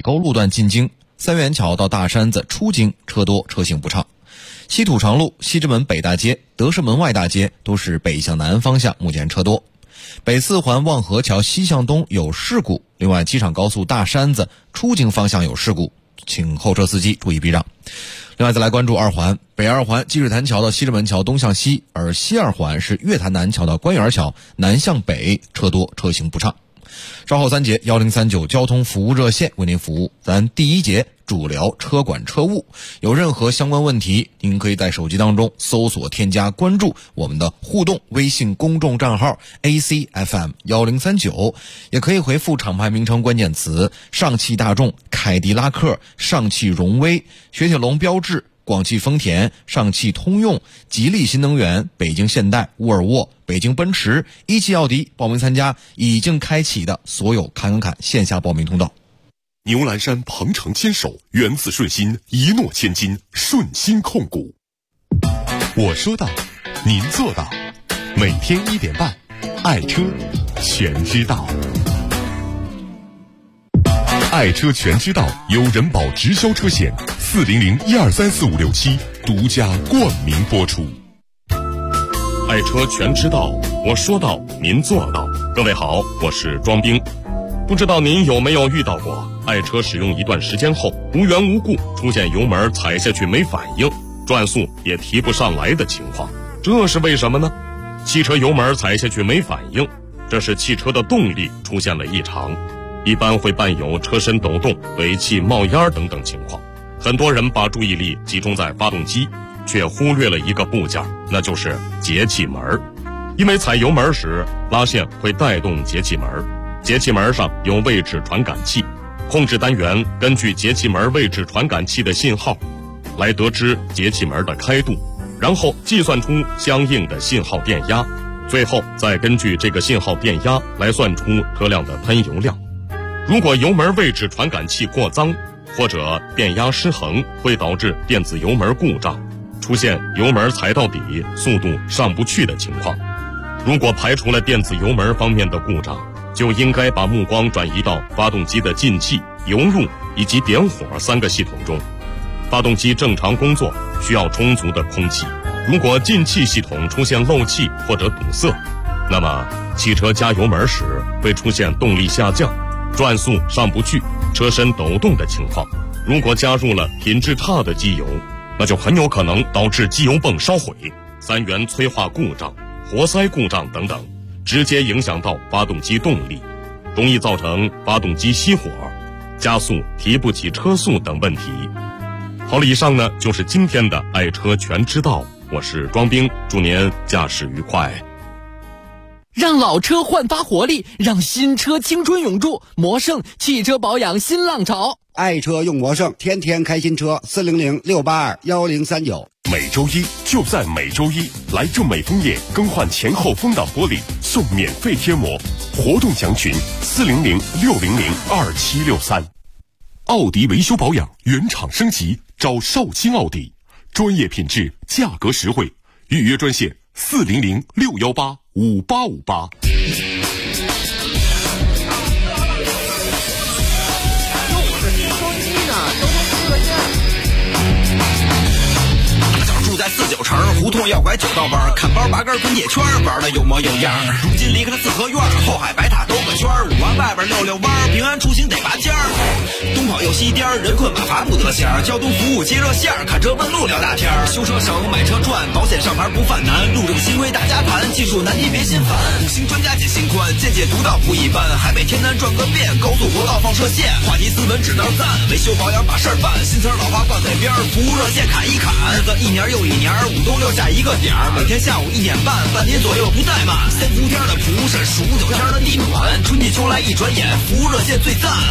沟路段进京，三元桥到大山子出京车多车行不畅。西土长路、西直门北大街、德胜门外大街都是北向南方向，目前车多。北四环望河桥西向东有事故，另外机场高速大山子出京方向有事故，请后车司机注意避让。另外再来关注二环，北二环积水潭桥到西直门桥东向西，而西二环是月坛南桥到官园桥南向北，车多车行不畅。稍后3节1039交通服务热线为您服务。咱第一节主聊车管车务，有任何相关问题，您可以在手机当中搜索添加关注我们的互动微信公众账号 ACFM1039，也可以回复厂牌名称关键词上汽大众、凯迪拉克、上汽荣威、雪铁龙标致、广汽丰田、上汽通用、吉利新能源、北京现代、沃尔沃、北京奔驰、一汽奥迪，报名参加已经开启的所有侃线下报名通道。 牛栏山鹏程牵手，源自顺心，一诺千金，顺心控股。我说到，您做到。每天1点半，爱车全知道。爱车全知道由人保直销车险400-1234567独家冠名播出。 爱车全知道，我说到，您做到。各位好，我是庄兵。不知道您有没有遇到过爱车使用一段时间后，无缘无故出现油门踩下去没反应，转速也提不上来的情况，这是为什么呢？汽车油门踩下去没反应，这是汽车的动力出现了异常，一般会伴有车身抖动、尾气冒烟等等情况。很多人把注意力集中在发动机，却忽略了一个部件，那就是节气门。因为踩油门时，拉线会带动节气门，节气门上有位置传感器，控制单元根据节气门位置传感器的信号来得知节气门的开度，然后计算出相应的信号电压，最后再根据这个信号电压来算出车辆的喷油量。如果油门位置传感器过脏或者电压失衡，会导致电子油门故障，出现油门踩到底速度上不去的情况。如果排除了电子油门方面的故障，就应该把目光转移到发动机的进气、油入以及点火3个系统中。发动机正常工作需要充足的空气，如果进气系统出现漏气或者堵塞，那么汽车加油门时会出现动力下降、转速上不去、车身抖动的情况。如果加入了品质差的机油，那就很有可能导致机油泵烧毁、3元催化故障、活塞故障等等，直接影响到发动机动力，容易造成发动机熄火、加速提不起车速等问题。好了，以上呢就是今天的爱车全知道，我是庄兵，祝您驾驶愉快。 让老车焕发活力，让新车青春永驻。魔胜汽车保养新浪潮， 爱车用魔胜，天天开新车。400-682-1039。 每周一就在每周一，来正美枫叶更换前后风挡玻璃送免费贴膜，活动详询400-600-2763。奥迪维修保养原厂升级，找绍兴奥迪，专业品质，价格实惠，预约专线400-618-5858。 在49城胡同要拐9道弯，看包拔根滚铁圈，玩的有模有样。如今离开了四合院，后海白塔兜个圈，5环外边溜弯，平安出行得拔尖儿。东跑又西颠，人困马乏不得闲。交通服务接热线，看车问路聊大天。修车省买车赚，保险上牌不犯难。路政新规大家谈，技术难题别心烦。5星专家解心宽，见解独到不一般。海北天南转个遍，高速国道放射线。话题斯文指那赞，维修保养把事儿办。新词老话挂嘴边，服务热线砍一砍。日子一年又一年，5冬6夏一个点儿，每天下午1点半，半年左右不怠慢。3伏天的蒲是数9天的地暖，春季秋来一转眼，服务热线最赞。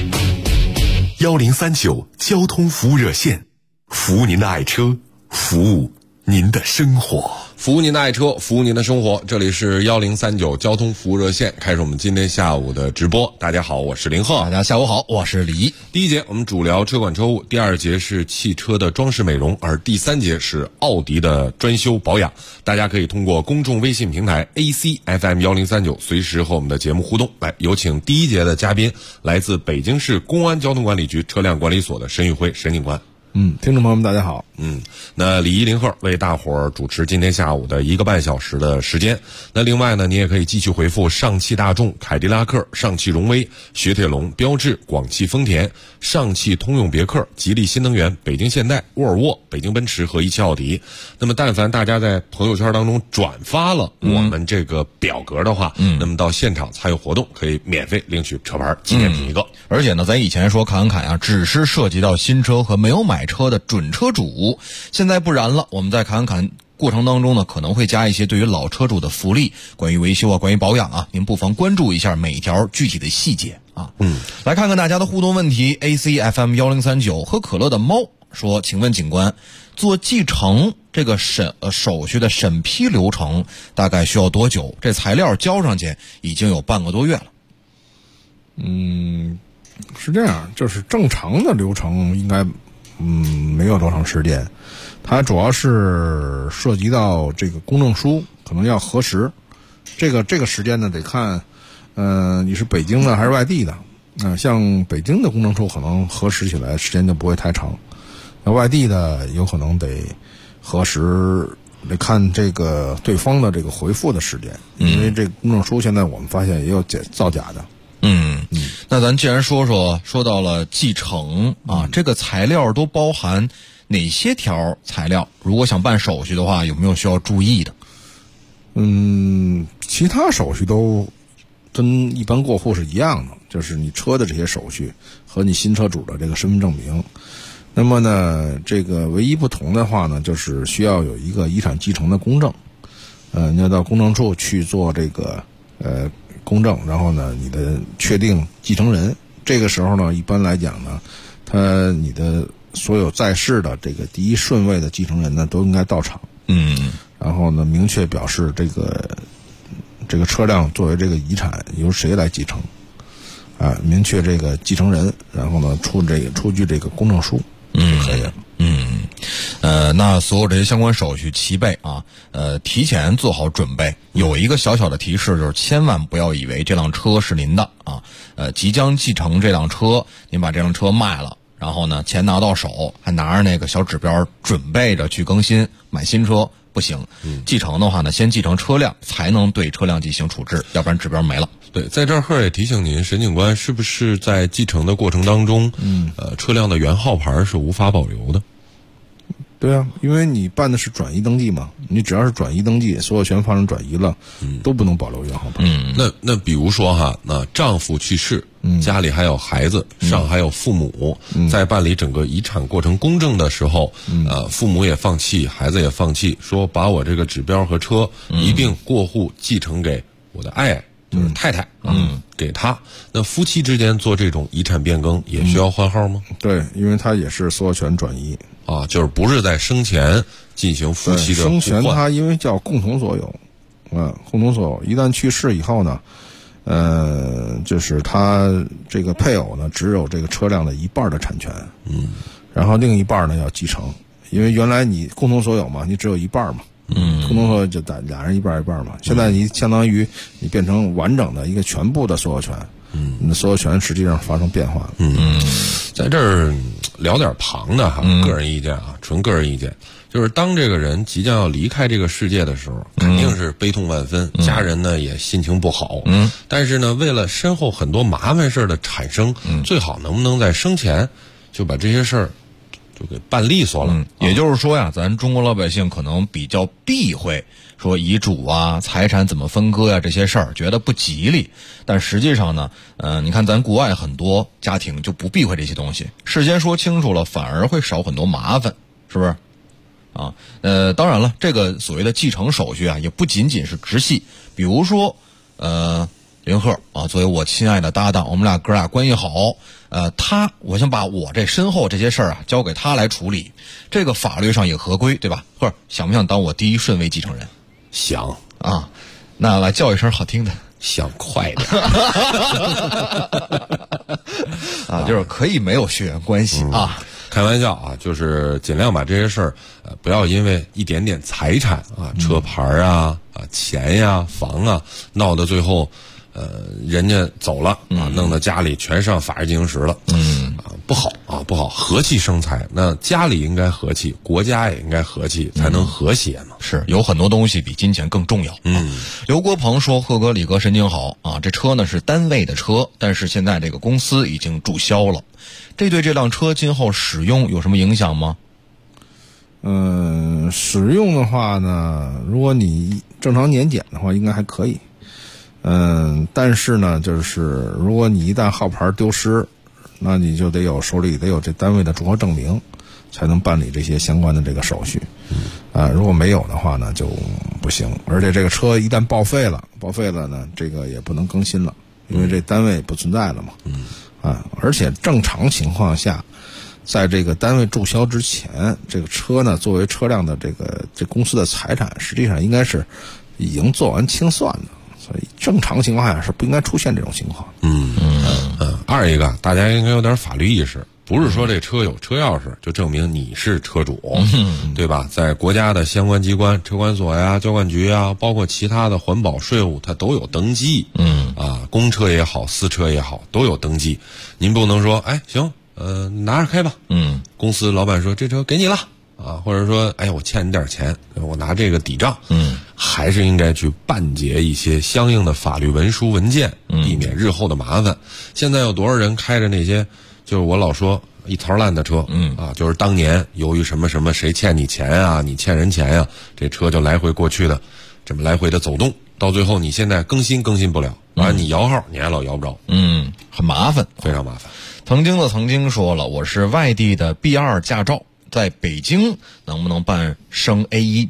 1039交通服务热线，服务您的爱车，服务您的生活。 服务您的爱车，服务您的生活。这里是1039交通服务热线，开始我们今天下午的直播。大家好，我是林鹤。 大家下午好，我是李毅。 第一节我们主聊车管车务，第二节是汽车的装饰美容，而第三节是奥迪的专修保养。大家可以通过公众微信平台 ACFM1039随时和我们的节目互动。来，有请第一节的嘉宾，来自北京市公安交通管理局车辆管理所的沈宇辉沈警官。 听众朋友们大家好。 那李一林鹤为大伙儿主持今天下午的1个半小时的时间。那另外呢，你也可以继续回复上汽大众、凯迪拉克、上汽荣威、雪铁龙、标致、广汽丰田、上汽通用别克、吉利新能源、北京现代、沃尔沃、北京奔驰和一汽奥迪。那么但凡大家在朋友圈当中转发了我们这个表格的话，那么到现场参与活动可以免费领取车牌纪念品一个。 而且呢，咱以前说侃侃只是涉及到新车和没有买车的准车主，现在不然了。我们在侃侃过程当中呢，可能会加一些对于老车主的福利，关于维修啊，关于保养啊，您不妨关注一下每一条具体的细节啊。来看看大家的互动问题。ACFM1039喝可乐的猫说，请问警官，做继承这个手续的审批流程大概需要多久？这材料交上去已经有半个多月了。 是这样，就是正常的流程应该没有多长时间，它主要是涉及到这个公证书可能要核实，这个时间呢得看你是北京的还是外地的。像北京的公证书可能核实起来时间就不会太长，那外地的有可能得核实，得看这个对方的这个回复的时间，因为这个公证书现在我们发现也有造假的。 那咱既然说到了继承啊，这个材料都包含哪些条材料？如果想办手续的话，有没有需要注意的？ 其他手续都跟一般过户是一样的，就是你车的这些手续和你新车主的这个身份证明。那么呢，这个唯一不同的话呢，就是需要有一个遗产继承的公证。你要到公证处去做这个公证，然后呢，你的确定继承人。这个时候呢，一般来讲呢，你的所有在世的这个第一顺位的继承人呢，都应该到场。然后呢，明确表示这个车辆作为这个遗产由谁来继承，明确这个继承人，然后呢出具这个公证书就可以了。 那所有这些相关手续齐备啊，提前做好准备。有一个小小的提示，就是千万不要以为这辆车是您的啊，即将继承这辆车，您把这辆车卖了，然后呢钱拿到手，还拿着那个小指标准备着去更新买新车，不行。继承的话呢，先继承车辆，才能对车辆进行处置，要不然指标没了。 对，在这儿鹤也提醒您，沈警官，是不是在继承的过程当中，车辆的原号牌是无法保留的？ 对啊，因为你办的是转移登记嘛，你只要是转移登记，所有权发生转移了，都不能保留原号牌。 那比如说哈，那丈夫去世，家里还有孩子，上还有父母，在办理整个遗产过程公证的时候，父母也放弃，孩子也放弃，说把我这个指标和车一并过户继承给我的爱就是太太，给他。那夫妻之间做这种遗产变更也需要换号吗？ 对，因为他也是所有权转移。 就是不是在生前进行夫妻的互换。 生前他因为叫共同所有，共同所有，一旦去世以后呢，就是他这个配偶呢只有这个车辆的一半的产权，然后另一半呢要继承，因为原来你共同所有嘛，你只有一半嘛，共同所有就俩人一半嘛，现在你相当于你变成完整的一个全部的所有权，你的所有权实际上发生变化了。 在这儿聊点旁的哈，个人意见啊，纯个人意见，就是当这个人即将要离开这个世界的时候，肯定是悲痛万分，家人呢也心情不好。但是呢，为了身后很多麻烦事的产生，最好能不能在生前就把这些事儿就给办利索了。 也就是说呀，咱中国老百姓可能比较避讳说遗嘱啊、财产怎么分割呀这些事儿，觉得不吉利。但实际上呢，你看咱国外很多家庭就不避讳这些东西，事先说清楚了，反而会少很多麻烦，是不是？当然了，这个所谓的继承手续啊，也不仅仅是直系，比如说， 林鹤啊，作为我亲爱的搭档，我们哥俩关系好。我想把我这身后这些事儿啊交给他来处理，这个法律上也合规，对吧？鹤，想不想当我第一顺位继承人？ 想啊，那来叫一声好听的。 想快点啊，就是可以没有血缘关系啊。 开玩笑啊，就是尽量把这些事儿，不要因为一点点财产啊、车牌啊、钱呀、房啊，闹到最后，人家走了啊，弄到家里全上法制进行时了，不好啊，不好，和气生财。那家里应该和气，国家也应该和气，才能和谐嘛。 是有很多东西比金钱更重要。刘国鹏说：“贺哥、李哥神经好啊，这车呢是单位的车，但是现在这个公司已经注销了，这对这辆车今后使用有什么影响吗？” 使用的话呢，如果你正常年检的话，应该还可以。但是呢，就是如果你一旦号牌丢失，那你就得有手里得有这单位的注册证明，才能办理这些相关的这个手续。如果没有的话呢，就不行。而且这个车一旦报废了呢，这个也不能更新了，因为这单位不存在了嘛。而且正常情况下，在这个单位注销之前，这个车呢作为车辆的这公司的财产，实际上应该是已经做完清算的。所以正常情况下是不应该出现这种情况。 二一个，大家应该有点法律意识，不是说这车有车钥匙就证明你是车主，对吧？在国家的相关机关，车管所呀、交管局啊，包括其他的环保税务，它都有登记。公车也好，私车也好，都有登记。您不能说，哎，行，拿着开吧。公司老板说这车给你了。或者说，哎呀，我欠你点钱，我拿这个抵账。还是应该去办结一些相应的法律文书文件，避免日后的麻烦。现在有多少人开着那些，就是我老说一槽烂的车，就是当年由于什么什么谁欠你钱啊，你欠人钱呀，这车就来回过去的，这么来回的走动，到最后你现在更新不了，完了你摇号你还老摇不着， 很麻烦， 非常麻烦。 曾经说了，我是外地的 B2 驾照，在北京能不能办升 A1？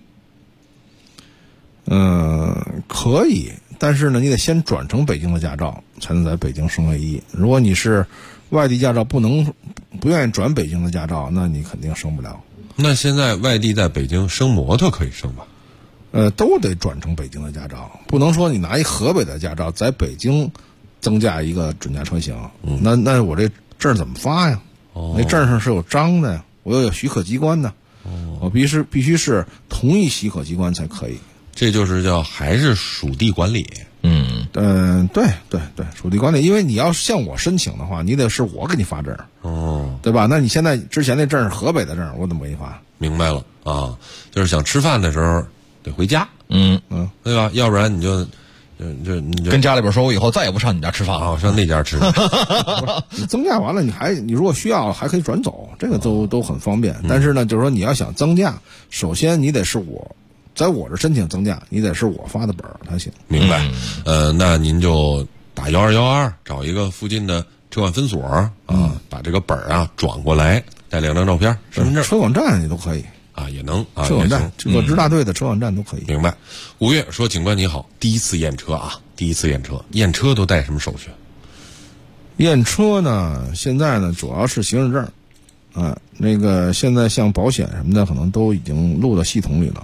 可以，但是呢，你得先转成北京的驾照，才能在北京升 A1。如果你是外地驾照，不愿意转北京的驾照，那你肯定升不了。 那现在外地在北京升摩托可以升吧？ 都得转成北京的驾照，不能说你拿一河北的驾照在北京增加一个准驾车型，那我这证怎么发呀？那证上是有章的呀，我又有许可机关的，我必须是同一许可机关才可以。 这就是叫还是属地管理。 对，属地管理，因为你要向我申请的话，你得是我给你发证，对吧？那你现在之前那证是河北的证，我怎么给你发？ 明白了啊，就是想吃饭的时候得回家，对吧？要不然你就跟家里边说，我以后再也不上你家吃饭了， 我上那家吃。 你增驾完了，你如果需要还可以转走，这个都很方便。但是呢，就是说你要想增驾，首先你得是我。在我这申请增驾，你得是我发的本才行。 明白。那您就打1212，找一个附近的车管分所把这个本转过来，带2张照片、身份证。 车管站也都可以也能车管站，各支大队的车管站都可以。 明白。5月说，警官你好，第一次验车，验车都带什么手续？ 验车呢，现在呢主要是行驶证，那个现在像保险什么的，可能都已经录到系统里了。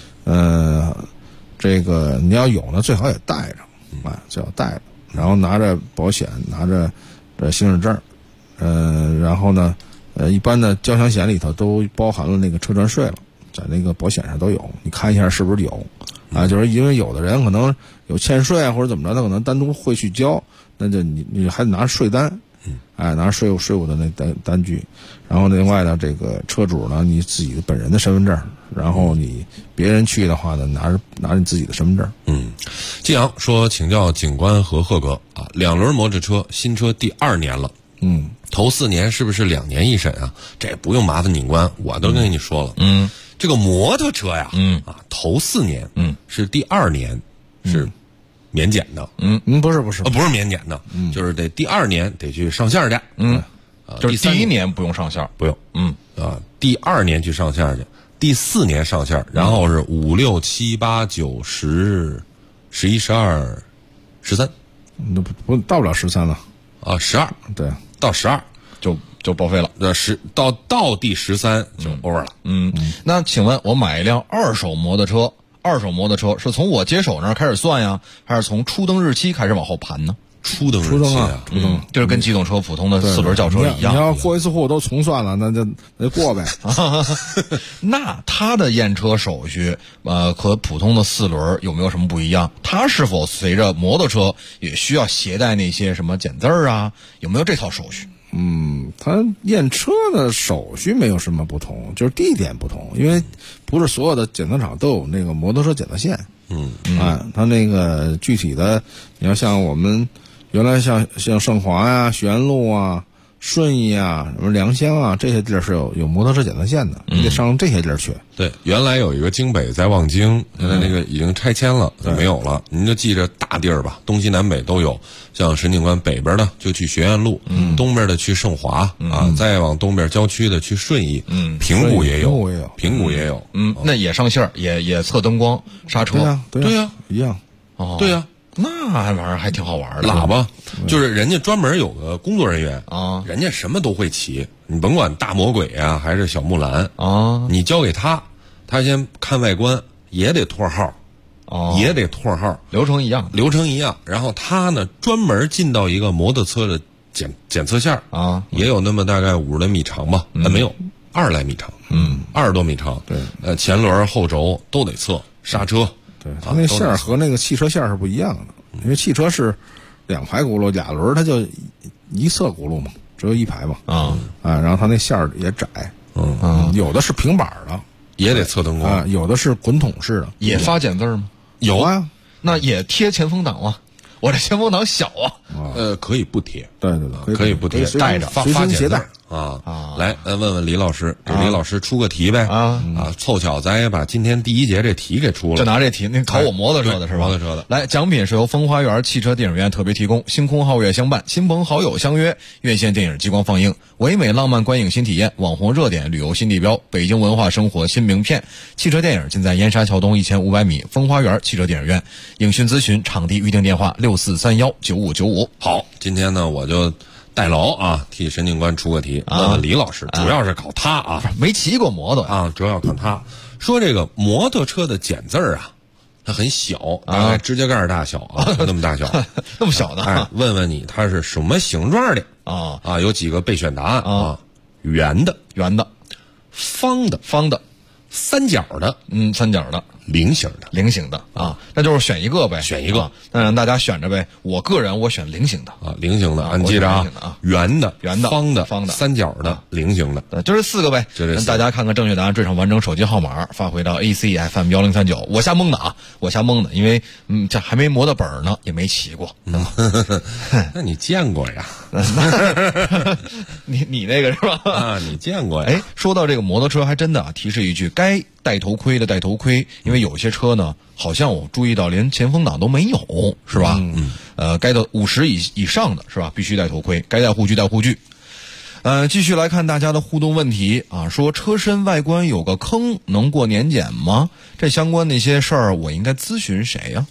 这个你要有呢，最好也带着，最好带着，然后拿着保险，拿着行驶证，然后呢，一般的交强险里头都包含了那个车船税了，在那个保险上都有，你看一下是不是有，就是因为有的人可能有欠税或者怎么着，他可能单独会去交，那就你还得拿税单。拿着税务的那单据，然后另外呢，这个车主呢，你自己的本人的身份证，然后你别人去的话呢，拿着你自己的身份证。 季阳说，请教警官和贺哥2轮摩托车新车第2年了，头4年是不是2年一审啊？这不用麻烦警官，我都跟你说了，这个摩托车呀，头4年，是第2年是免检的， 不是， 不是免检的，就是得第2年得去上线去， 就是第1年不用上线， 不用，第2年去上线去，第4年上线，然后是5、6、7、8、9、10、11、12、13， 那不到不了13了啊，12， 对， 到12 就报废了。 到第13就 over 了。 那请问我买一辆二手摩托车是从我接手那儿开始算呀，还是从初登日期开始往后盘呢？ 初登啊，初登就是跟机动车普通的4轮轿车一样。 你要过一次户都重算了，那就过呗。 那它的验车手续和普通的4轮有没有什么不一样？它是否随着摩托车也需要携带那些什么检字啊？有没有这套手续？ 它验车的手续没有什么不同，就是地点不同，因为不是所有的检测厂都有那个摩托车检测线。它那个具体的，你要像我们原来像盛华呀、徐安路啊、顺义啊、什么良乡啊这些地儿是有摩托车检测线的，你得上这些地儿去。 对，原来有一个京北在望京，现在那个已经拆迁了，没有了。您就记着大地儿吧，东西南北都有。像沈警官北边的就去学院路，东边的去盛华啊，再往东边郊区的去顺义，平谷也有，平谷也有。 那也上线也测灯光、刹车。 对呀， 一样。 对呀。 那玩意儿还挺好玩的。 喇叭就是人家专门有个工作人员啊， 人家什么都会骑，你甭管大魔鬼啊还是小木兰啊， 你交给他先看外观，也得托号，也得托号， 流程一样。 然后他呢专门进到一个摩托车的检测线啊， 也有那么大概50来米长吧，没有20来米长，20多米长。 对， 前轮后轴都得测，刹车。 对，它那线儿和那个汽车线是不一样的，因为汽车是2排轱辘，2轮它就一侧轱辘嘛，只有1排嘛。然后它那线儿也窄。有的是平板的， 也得测灯光。 有的是滚筒式的， 也发检字吗？ 有啊， 那也贴前风挡吗？我这前风挡小啊。 可以不贴。 对， 可以不贴， 带着发身携带。 来，问问李老师，给李老师出个题呗。凑巧咱也把今天第1节这题给出了。 就拿这题，那考我摩托车的是吧？ 摩托车的。 来，奖品是由风花园汽车电影院特别提供，星空皓月相伴，亲朋好友相约，院线电影激光放映，唯美浪漫观影新体验，网红热点旅游新地标，北京文化生活新名片。汽车电影尽在燕莎桥东1500米风花园汽车电影院。影讯咨询场地预订电话64319595。 好，今天呢我就代劳啊，替沈警官出个题，问问李老师，主要是考他啊， 没骑过摩托啊，主要考他。说这个摩托车的检字啊，它很小，大概指甲盖大小啊，就那么大小， 那么小呢？ 问问你，它是什么形状的啊？有几个备选答案啊？圆的，方的，三角的， 三角的， 菱形的啊，那就是选一个呗， 选一个， 那让大家选着呗。我个人我选菱形的啊，菱形的，你记着啊，圆的、方的、三角的、菱形的， 就这4个呗。让大家看看正确答案，缀上完整手机号码，发回到 ACFM1039。我瞎蒙的，因为这还没磨到本呢，也没骑过。 那你见过呀？ 你那个是吧？ 啊，你见过呀？ 哎，说到这个摩托车，还真的提示一句，该戴头盔的戴头盔，因为有些车呢，好像我注意到连前风挡都没有，是吧？该到50以上的是吧，必须戴头盔，该戴护具戴护具。继续来看大家的互动问题啊，说车身外观有个坑，能过年检吗？这相关的一些事儿，我应该咨询谁呀？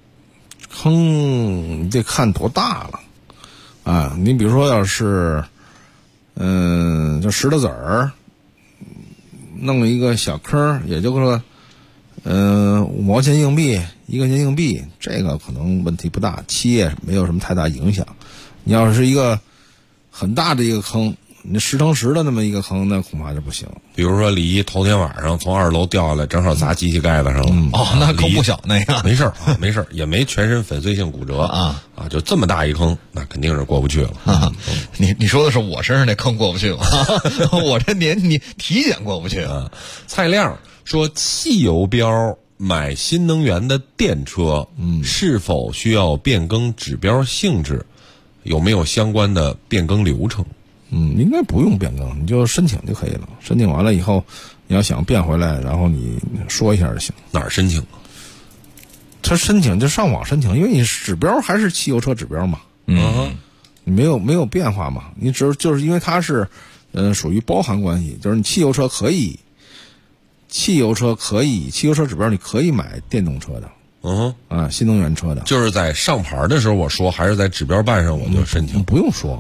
坑你得看多大了啊！你比如说要是，就石头子儿，弄一个小坑，也就是说，5毛钱硬币、1块钱硬币，这个可能问题不大，漆也没有什么太大影响。你要是一个很大的一个坑，你10乘10的那么一个坑，那恐怕就不行。 比如说李一头天晚上从2楼掉下来，正好砸机器盖子上了。 那坑不小那个。 没事啊，没事，也没全身粉碎性骨折啊，就这么大一坑，那肯定是过不去了。 你说的是我身上那坑过不去了，我这你体检过不去啊。 蔡亮说，汽油标买新能源的电车，是否需要变更指标性质？有没有相关的变更流程？ 应该不用变更，你就申请就可以了。申请完了以后，你要想变回来，然后你说一下就行。 哪儿申请啊？ 他申请就上网申请，因为你指标还是汽油车指标嘛。你没有变化嘛？你就是因为它是，属于包含关系，就是你汽油车指标你可以买电动车的。 新能源车的。 就是在上牌的时候我说，还是在指标办上我就申请？ 不用说，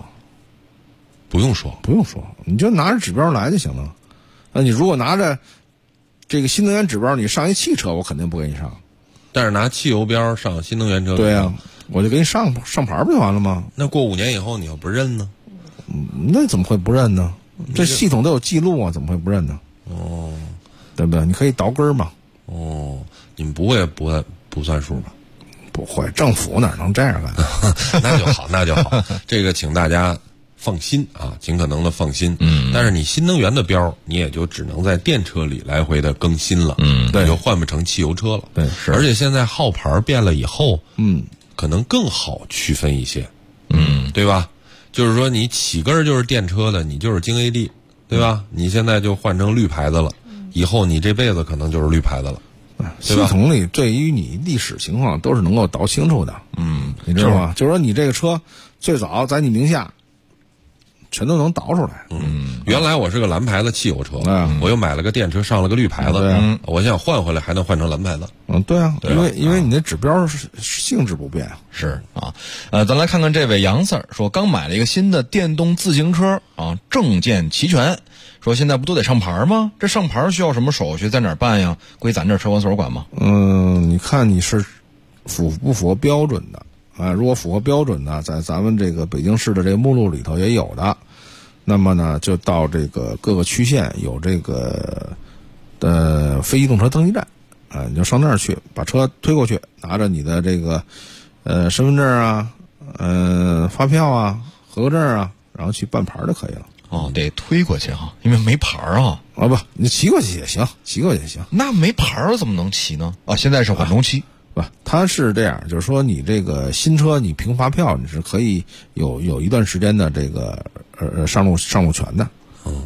你就拿着指标来就行了。那你如果拿着这个新能源指标，你上一汽车，我肯定不给你上。 但是拿汽油标上新能源车， 对啊，我就给你上牌不就完了吗？ 那过5年以后你要不认呢？ 那怎么会不认呢？这系统都有记录啊，怎么会不认呢？对不对？你可以倒根嘛。 你们不会不算数吧？ 不会，政府哪能这样干？ 那就好，那就好。这个请大家放心啊，尽可能的放心。但是你新能源的标，你也就只能在电车里来回的更新了。 对， 你就换不成汽油车了。 对， 是。而且现在号牌变了以后，可能更好区分一些。对吧？就是说你起根就是电车的，你就是京 AD， 对吧？你现在就换成绿牌子了，以后你这辈子可能就是绿牌子了。 系统里对于你历史情况都是能够倒清楚的。你知道吗？就是说你这个车最早在你名下，全都能倒出来。 原来我是个蓝牌子汽油车，我又买了个电车，上了个绿牌子。我想换回来还能换成蓝牌子。 对啊，因为你那指标是性质不变。 是啊，咱来看看这位杨 Sir 说，刚买了一个新的电动自行车啊，证件齐全。说现在不都得上牌吗？这上牌需要什么手续，在哪儿办呀？归咱这车管所管吗？ 你看你是符不符合标准的啊？如果符合标准的，在咱们这个北京市的这个目录里头也有的。那么呢，就到这个各个区县有这个非机动车登记站啊，你就上那儿去，把车推过去，拿着你的这个身份证啊、发票啊、合格证啊，然后去办牌就可以了。 得推过去哈，因为没牌啊。 不，你骑过去也行，那没牌怎么能骑呢？现在是缓冲期。 不，它是这样，就是说你这个新车你凭发票你是可以有一段时间的这个上路权的。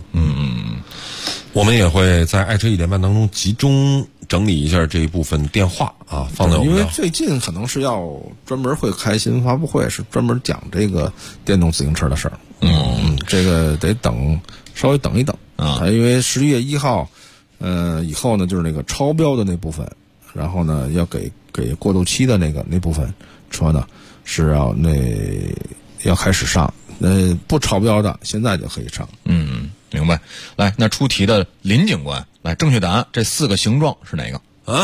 我们也会在爱车1点半当中集中整理一下这一部分电话啊，放在我们因为最近可能是要专门会开新闻发布会，是专门讲这个电动自行车的事儿。这个得稍微等一等啊，因为11月1号以后呢，就是那个超标的那部分，然后呢要给过渡期的那部分车呢是要开始上，不超标的现在就可以上。 明白。来，那出题的林警官，来，正确答案，这4个形状是哪个？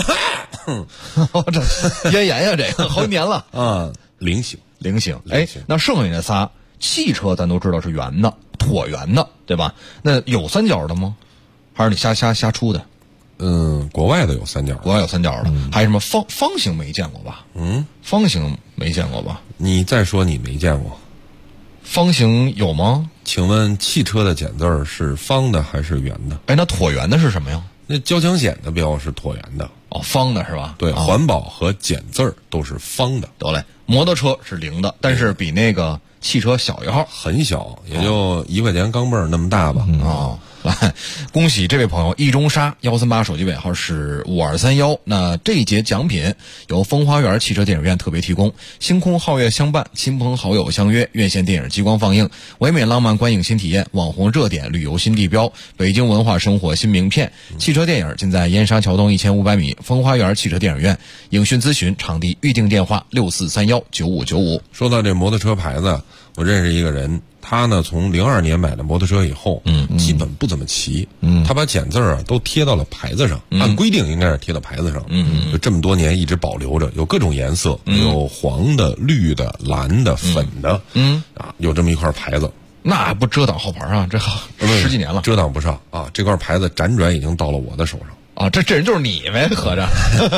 这咽炎呀，这个好几年了啊。菱形。 那剩下的仨，汽车咱都知道是圆的，椭圆的，对吧？那有三角的吗？还是你瞎出的？ 国外的有三角， 的，还有什么方形没见过吧？方形没见过吧？ 你再说你没见过， 方形有吗？ 请问汽车的简字是方的还是圆的？ 那椭圆的是什么呀？ 那交强险的标是椭圆的。 方的是吧？ 对，环保和简字都是方的。 得嘞，摩托车是0的，但是比那个汽车小一号， 很小，也就1块钱钢镚那么大吧。 来，恭喜这位朋友易中沙138，手机尾号是5231。那这一节奖品由风花园汽车电影院特别提供，星空皓月相伴，亲朋好友相约，院线电影激光放映，唯美浪漫观影新体验，网红热点旅游新地标，北京文化生活新名片。汽车电影尽在燕莎桥东1500米风花园汽车电影院。影讯咨询场地预订电话64319595。 说到这摩托车牌子，我认识一个人，他呢从02年买的摩托车以后，基本不怎么骑，他把简字都贴到了牌子上，按规定应该是贴到牌子上，就这么多年一直保留着，有各种颜色，有黄的、绿的、蓝的、粉的，有这么一块牌子。 那不遮挡号牌啊？这10几年了， 遮挡不上啊！这块牌子辗转已经到了我的手上。 这人就是你呗，合着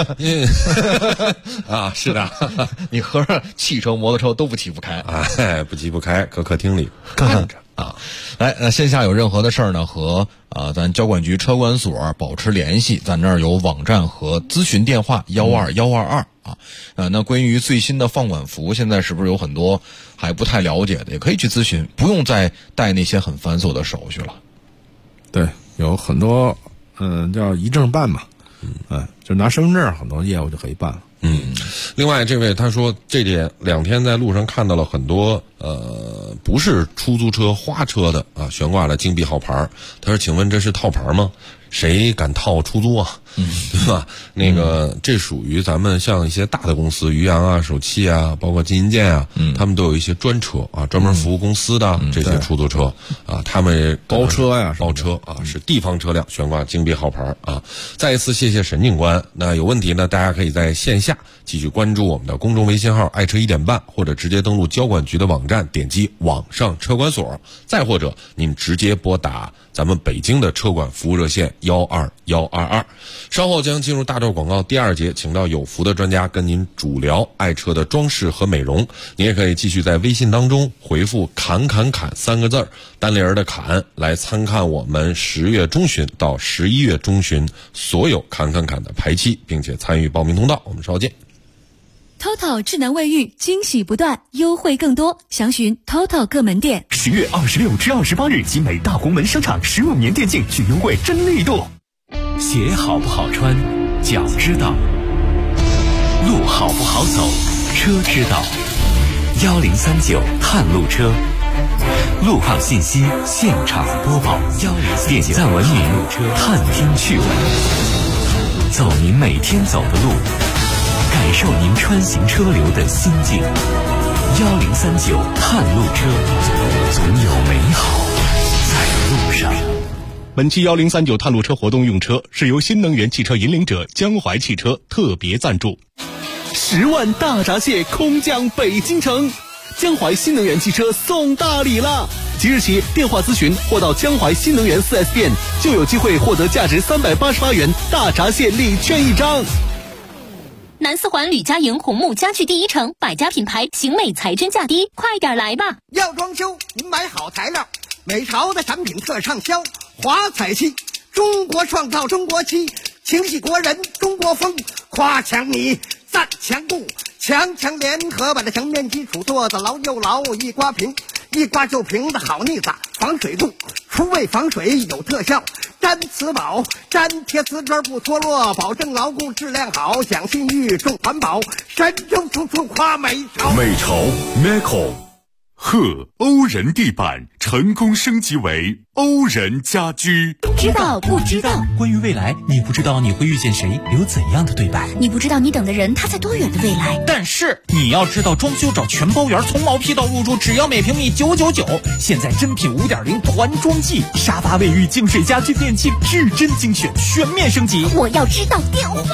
啊，是的， 你合着汽车、摩托车都不骑不开， 不骑不开，搁客厅里看着啊。 来，线下有任何的事儿呢，和咱交管局车管所保持联系，咱这儿有网站和咨询电话12122啊。那关于最新的放管服，现在是不是有很多还不太了解的，也可以去咨询，不用再带那些很繁琐的手续了。 对，有很多。叫一证办嘛，就拿身份证，很多业务就可以办了。 另外这位他说，这2天在路上看到了很多不是出租车花车的啊，悬挂了金币号牌。他说，请问这是套牌吗？谁敢套出租啊？ 对吧？那个这属于咱们像一些大的公司，余阳啊、首汽啊，包括金银建啊，他们都有一些专车啊，专门服务公司的这些出租车啊，他们包车呀， 包车啊，是地方车辆，悬挂金币号牌啊。再一次谢谢沈警官。那有问题呢，大家可以在线下继续关注我们的公众微信号爱车1点半，或者直接登录交管局的网站，点击网上车管所，再或者您直接拨打咱们北京的车管服务热线12122。稍后将进入大段广告第2节，请到有福的专家跟您主聊爱车的装饰和美容。您也可以继续在微信当中回复侃侃侃3个字，单立人的侃，来参看我们10月中旬到11月中旬所有侃侃侃的排期，并且参与报名通道。我们稍见。 TOTO 智能卫浴惊喜不断，优惠更多，详询 TOTO 各门店。 10月26至28日，集美大红门商场15年电竞巨优惠真力度。鞋好不好穿，脚知道；路好不好走，车知道。1039探路车，路况信息现场播报。点赞文明，探听趣闻，走您每天走的路，感受您穿行车流的心境。1039探路车，总有美好在路上。 本期1039探路车活动用车是由新能源汽车引领者江淮汽车特别赞助。 10万大闸蟹空降北京城，江淮新能源汽车送大礼了！即日起电话咨询或到江淮新能源 4S 店，就有机会获得价值388元大闸蟹礼券1张。 南四环吕家营红木家具第一城，百家品牌，型美材真价低，快点来吧！ 要装修，您买好材料，美朝的产品特畅销，华彩漆，中国创造中国漆，情系国人中国风，夸墙泥，赞墙布，强强联合把这墙面基础做得牢又牢，一刮平，一刮就平的好腻子，防水度，除味防水有特效，粘瓷宝，粘贴瓷砖不脱落，保证牢固质量好，讲信誉重环保，神州处处夸美朝。 美朝 Meco。欧仁地板成功升级为欧仁家居。 知道不知道？ 关于未来，你不知道你会遇见谁，有怎样的对白？ 你不知道你等的人他在多远的未来？ 但是你要知道，装修找全包圆，从毛坯到入住，只要每平米999。现在真品5.0团装季，沙发、卫浴、净水、家居电器，至臻精选，全面升级。 我要知道电话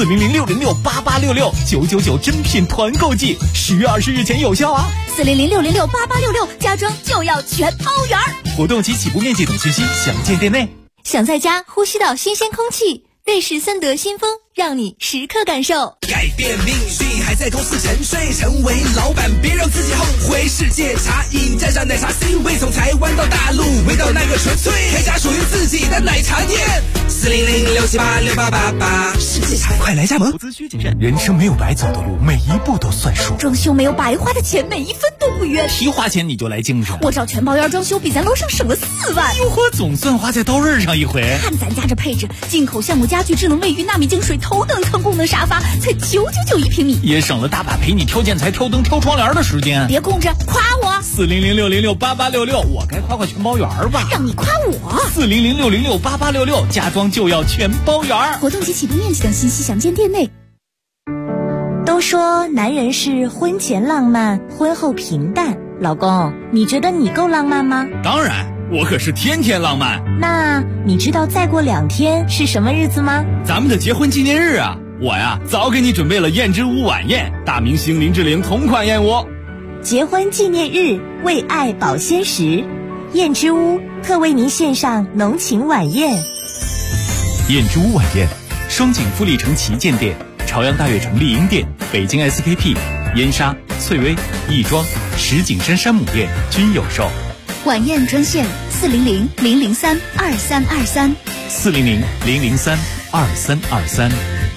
400-606-8866，999真品团购季，10月20日前有效啊 ！400-606-8866，家装就要全包圆。 活动及起步面积等信息详见店内。 想在家呼吸到新鲜空气，瑞士森德新风让你时刻感受。 改变命运还在公司沉睡，成为老板别让自己后悔。世界茶饮加上奶茶 C 味，从台湾到大陆，味道那个纯粹，开家属于自己的奶茶店。400-678-6888，世界茶快来加盟。 投资需谨慎，人生没有白走的路，每一步都算数。 装修没有白花的钱，每一分都不冤。 提花钱你就来精神， 我找全包圆装修比咱楼上省了4万。 哟呵，总算花在刀刃上一回。 看咱家这配置，进口橡木家具、智能卫浴、纳米净水、头等舱功能沙发，才999一平米， 也省了大把陪你挑建材、挑灯、挑窗帘的时间。 别供着，夸我。 400-606-8866，我该夸夸全包圆吧？ 让你夸我。 400-606-8866，家装就要全包圆。 活动及起步面积等信息详见店内。 都说男人是婚前浪漫，婚后平淡。老公，你觉得你够浪漫吗？ 当然，我可是天天浪漫。 那你知道再过2天是什么日子吗？ 咱们的结婚纪念日啊！我呀，早给你准备了燕之屋晚宴，大明星林志玲同款燕窝。 结婚纪念日，为爱保鲜时，燕之屋特为您献上浓情晚宴。 燕之屋晚宴，双井富力城旗舰店、朝阳大悦城丽婴店、北京 SKP、燕莎、翠微、亦庄、石景山山姆店均有售。 晚宴专线400-003-2323。 400-003-2323。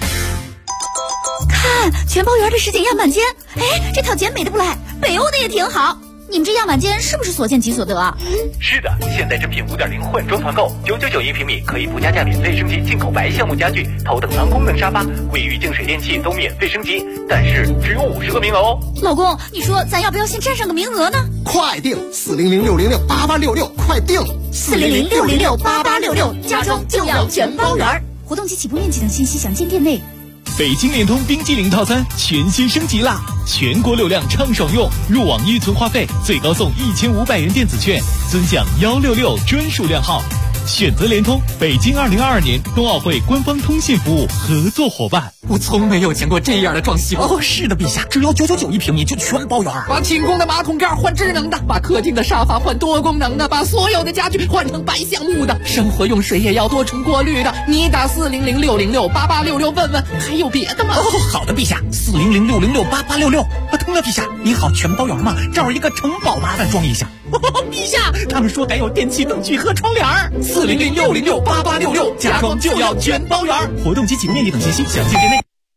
看全包圆的实景样板间，哎，这套简美的不赖，北欧的也挺好。你们这样板间是不是所见即所得啊？ 是的，现在真品5.0混装团购，999一平米，可以附加价免费升级进口白橡木家具、头等舱功能沙发、卫浴净水电器都免费升级，但是只有50个名额哦。 老公，你说咱要不要先占上个名额呢？ 快订400-606-8866，快订 400-606-8866，家装就要全包圆。 活动及起步面积等信息详见店内。 北京联通冰激凌套餐全新升级啦！全国流量畅爽用，入网预存话费最高送1500元电子券，尊享166专属量号。选择联通，北京2022年冬奥会官方通信服务合作伙伴。 我从没有见过这样的装修。 哦，是的，陛下，只要999一平米就全包圆。 把清空的马桶盖换智能的，把客厅的沙发换多功能的，把所有的家具换成白橡木的，生活用水也要多重过滤的。你打400-606-8866问问，还有别的吗？ 哦，好的，陛下，400-606-8866。对了，陛下，你好，全包圆吗？这儿一个城堡，麻烦装一下。陛下，他们说还有电器灯具和窗帘，400-606-8866，家装就要全包圆。活动及起步面积等信息详见店内。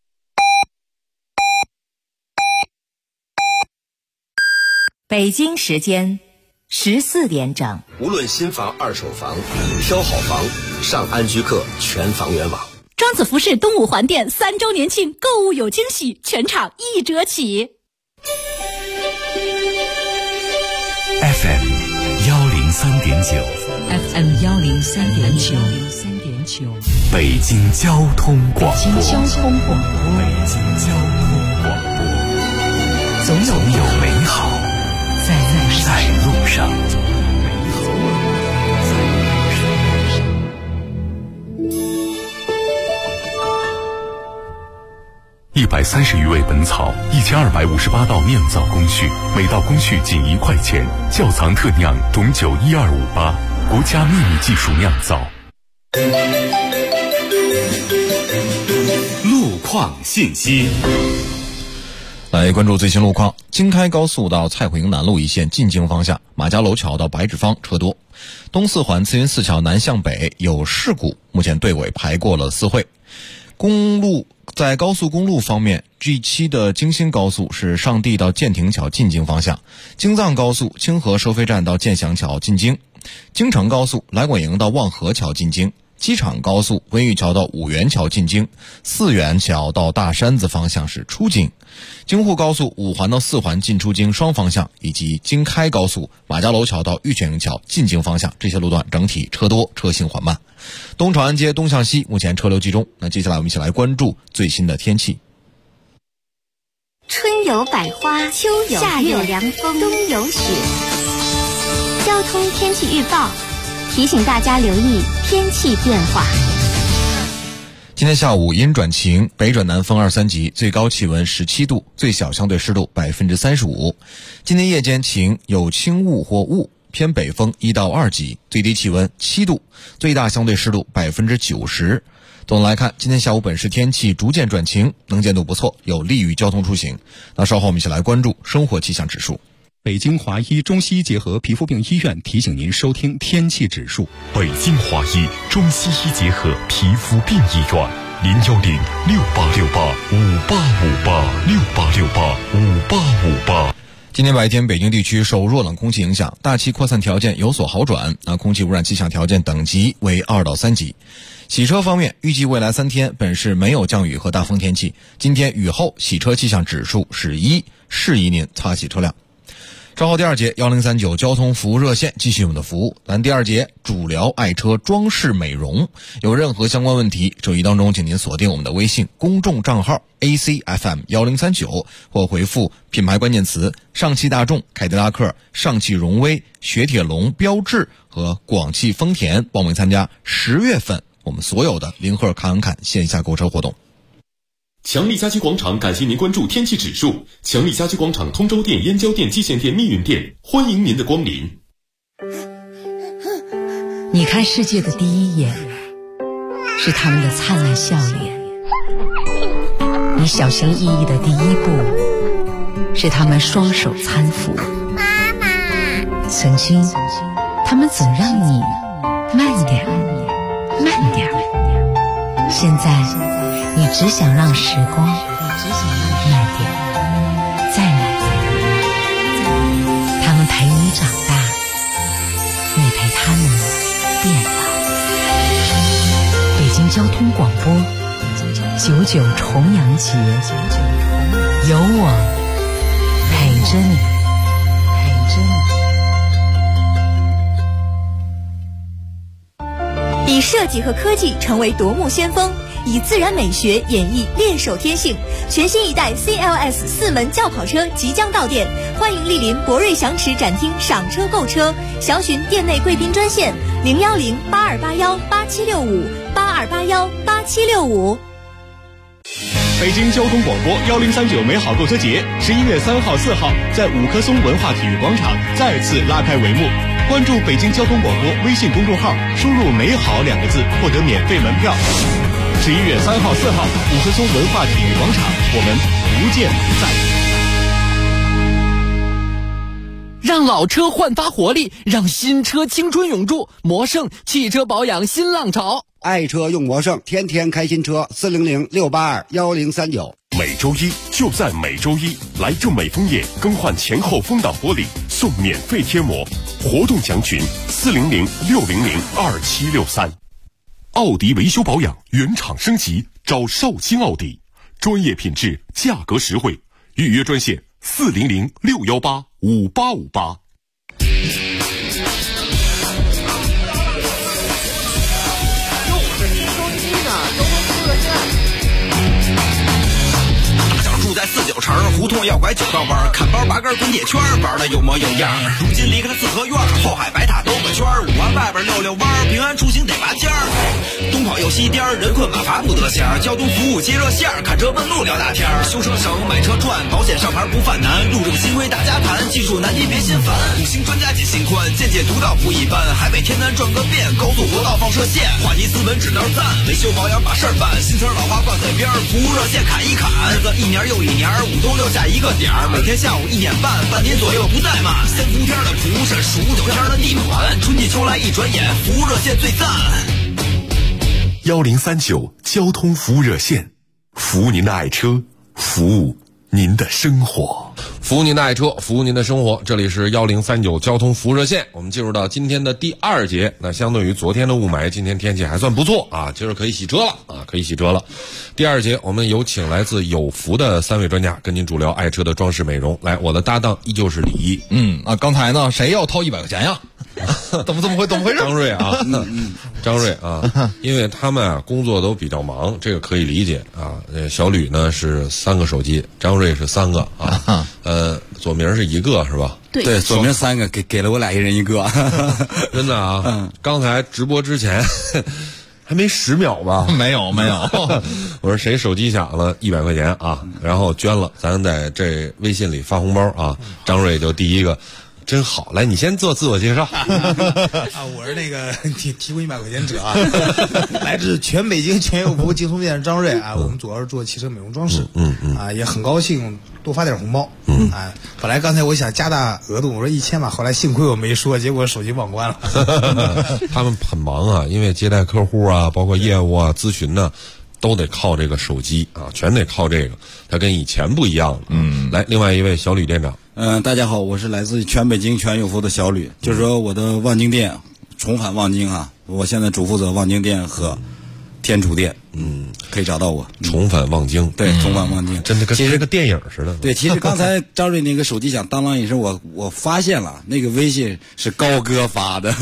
北京时间14点整。 无论新房、二手房，挑好房，上安居客全房源网。 庄子服饰东五环店3周年庆，购物有惊喜，全场1折起。 FM 103.9 FM 103.9 北京交通广播。 北京交通广播。 总有美好在路上。130余味本草，1258道酿造工序，每道工序仅1块钱。窖藏特酿董酒12588，国家秘密技术酿造。 路况信息。 来关注最新路况。京开高速到蔡慧营南路一线进京方向，马家楼桥到白纸坊车多。东四环慈云寺桥南向北有事故，目前队尾排过了四惠。在高速公路方面， G7 的京新高速是上地到建亭桥进京方向，京藏高速清河收费站到建祥桥进京，京承高速来广营到望河桥进京，机场高速温榆桥到五原桥进京，四原桥到大山子方向是出京，京沪高速五环到四环进出京双方向，以及京开高速马家楼桥到玉泉营桥进京方向，这些路段整体车多，车行缓慢。东长安街东向西目前车流集中。那接下来我们一起来关注最新的天气。 春有百花，秋有夏有凉风，冬有雪。交通天气预报提醒大家留意天气变化。 今天下午阴转晴，北转南风2、3级，最高气温17度，最小相对湿度35%。今天夜间晴，有轻雾或雾，偏北风1到2级，最低气温7度，最大相对湿度90%。总的来看，今天下午本市天气逐渐转晴，能见度不错，有利于交通出行。那稍后我们一起来关注生活气象指数。 北京华医中西医结合皮肤病医院提醒您收听天气指数。 北京华医中西医结合皮肤病医院，010-6868-5858，6868-5858。 今天白天北京地区受弱冷空气影响，大气扩散条件有所好转，空气污染气象条件等级为2到3级。洗车方面，预计未来3天本市没有降雨和大风天气，今天雨后洗车气象指数是1，适宜您擦洗车辆。稍后第2节1039交通服务热线继续我们的服务。咱第2节主聊爱车装饰美容，有任何相关问题，周一当中请您锁定我们的微信公众账号 ACFM1039，或回复品牌关键词上汽大众、凯迪拉克、上汽荣威、雪铁龙、标致和广汽丰田，报名参加10月份我们所有的零赫侃侃线下购车活动。 强力家居广场感谢您关注天气指数。强力家居广场通州店、燕郊店、蓟县店、密云店，欢迎您的光临。 你看世界的第一眼，是他们的灿烂笑脸；你小心翼翼的第一步，是他们双手搀扶。妈妈，曾经他们总让你慢点，慢点。现在你只想让时光慢点，再慢点。他们陪你长大，你陪他们变老。北京交通广播99重阳节，有我陪着你，陪着你。 以设计和科技成为夺目先锋，以自然美学演绎练手天性。全新一代 CLS 4门轿跑车即将到店，欢迎莅临博瑞祥驰展厅赏车购车，详询店内贵宾专线010-8281-8765，8281-8765。 北京交通广播1039美好购车节11月3号、4号在五棵松文化体育广场再次拉开帷幕。关注北京交通广播微信公众号，输入“美好”2个字，获得免费门票。11月3号、4号，五棵松文化体育广场，我们不见不散。 让老车焕发活力，让新车青春永驻。魔胜汽车保养新浪潮， 爱车用魔胜，天天开新车。400-682-1039。 每周一就在每周一，来正美枫叶更换前后风挡玻璃送免费贴膜，活动详询400-600-2763。奥迪维修保养原厂升级，找绍兴奥迪，专业品质，价格实惠，预约专线400-618-5858。 在49城胡同要拐9道弯，看包拔根滚铁圈，玩的有模有样。如今离开了四合院，后海白塔兜个圈，5环外边溜弯，平安出行得拔尖儿。东跑右西颠，人困马乏不得闲。交通服务接热线，看车问路聊大天。修车省，买车赚，保险上牌不犯难。路政新规大家谈，技术难题别心烦。5星专家解心宽，见解独到不一般。海北天南转个遍，高速国道放射线，话题斯文指道赞，维修保养把事儿办。新车老花挂嘴边，服务热线砍一砍。日子一年又一年，5都留下一个点儿，每天下午1点半，半年左右不怠慢。3伏天的蒲扇，数9天的地暖，春季秋来一转眼，服务热线最赞。 1039交通服务热线，服务您的爱车，服务您的生活， 服务您的爱车，服务您的生活。这里是1039交通服务热线。我们进入到今天的第2节。那相对于昨天的雾霾，今天天气还算不错啊，今儿可以洗车了啊，可以洗车了。第2节，我们有请来自有福的3位专家跟您主聊爱车的装饰美容。来，我的搭档依旧是李一。 刚才呢，谁要掏100块钱呀？怎么回事？ 张瑞啊，张瑞啊，因为他们啊工作都比较忙，这个可以理解啊。小吕呢是3个手机，张瑞是3个啊。左明是1个是吧？ 对，左明3个，给了我俩一人1个。 真的啊，刚才直播之前还没10秒吧？ 没有。 我说谁手机响了100块钱啊，然后捐了，咱在这微信里发红包啊。张瑞就第一个。真好，来，你先做自我介绍。 我是那个提供100块钱者啊，来自全北京全有福京松店张瑞啊，我们主要是做汽车美容装饰，也很高兴多发点红包，本来刚才我想加大额度，我说1000吧，后来幸亏我没说，结果手机忘关了。 他们很忙啊，因为接待客户啊，包括业务啊、咨询呢。都得靠这个手机啊，全得靠这个，它跟以前不一样了。来，另外一位小吕店长。 大家好，我是来自全北京全有福的小吕，就是说我的望京店重返望京啊，我现在主负责望京店和天楚店，可以找到我。 重返望京， 对，重返望京， 真的跟这个电影似的。 对，其实刚才张瑞那个手机响当啷一声，我发现了那个微信是高哥发的。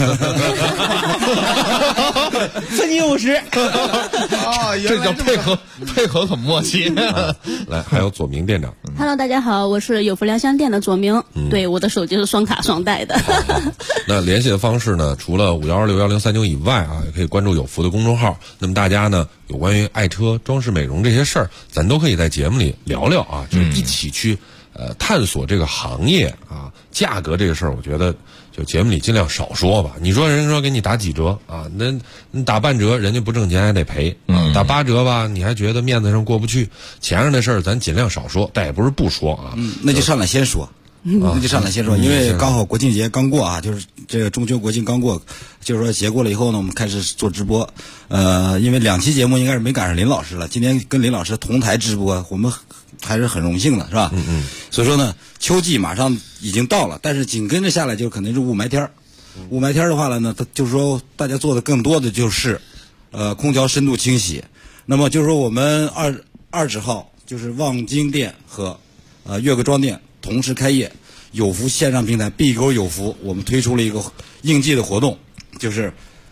分你50 啊，这叫配合很默契。 来，还有左明店长。 Hello， 大家好，我是有福良乡店的左明。对，我的手机是双卡双待的。 那联系的方式呢？除了5161039以外啊，也可以关注有福的公众号。那么大家呢，有关于爱车装饰美容这些事儿，咱都可以在节目里聊聊啊，就是一起去探索这个行业啊。价格这个事儿，我觉得就节目里尽量少说吧。你说人说给你打几折啊，那你打半折，人家不挣钱还得赔。打8折吧，你还觉得面子上过不去。钱上的事儿咱尽量少说，但也不是不说啊。 那就上来先说。因为刚好国庆节刚过啊，就是这个中秋国庆刚过，就是说节过了以后呢，我们开始做直播。因为2期节目应该是没赶上林老师了，今天跟林老师同台直播，我们还是很荣幸的，是吧？所以说呢，秋季马上已经到了，但是紧跟着下来就肯定是雾霾天儿。雾霾天儿的话呢，就是说大家做的更多的就是空调深度清洗。那么就是说我们20号就是望京店和悦个庄店同时开业，有福线上平台必购有福，我们推出了一个应季的活动，就是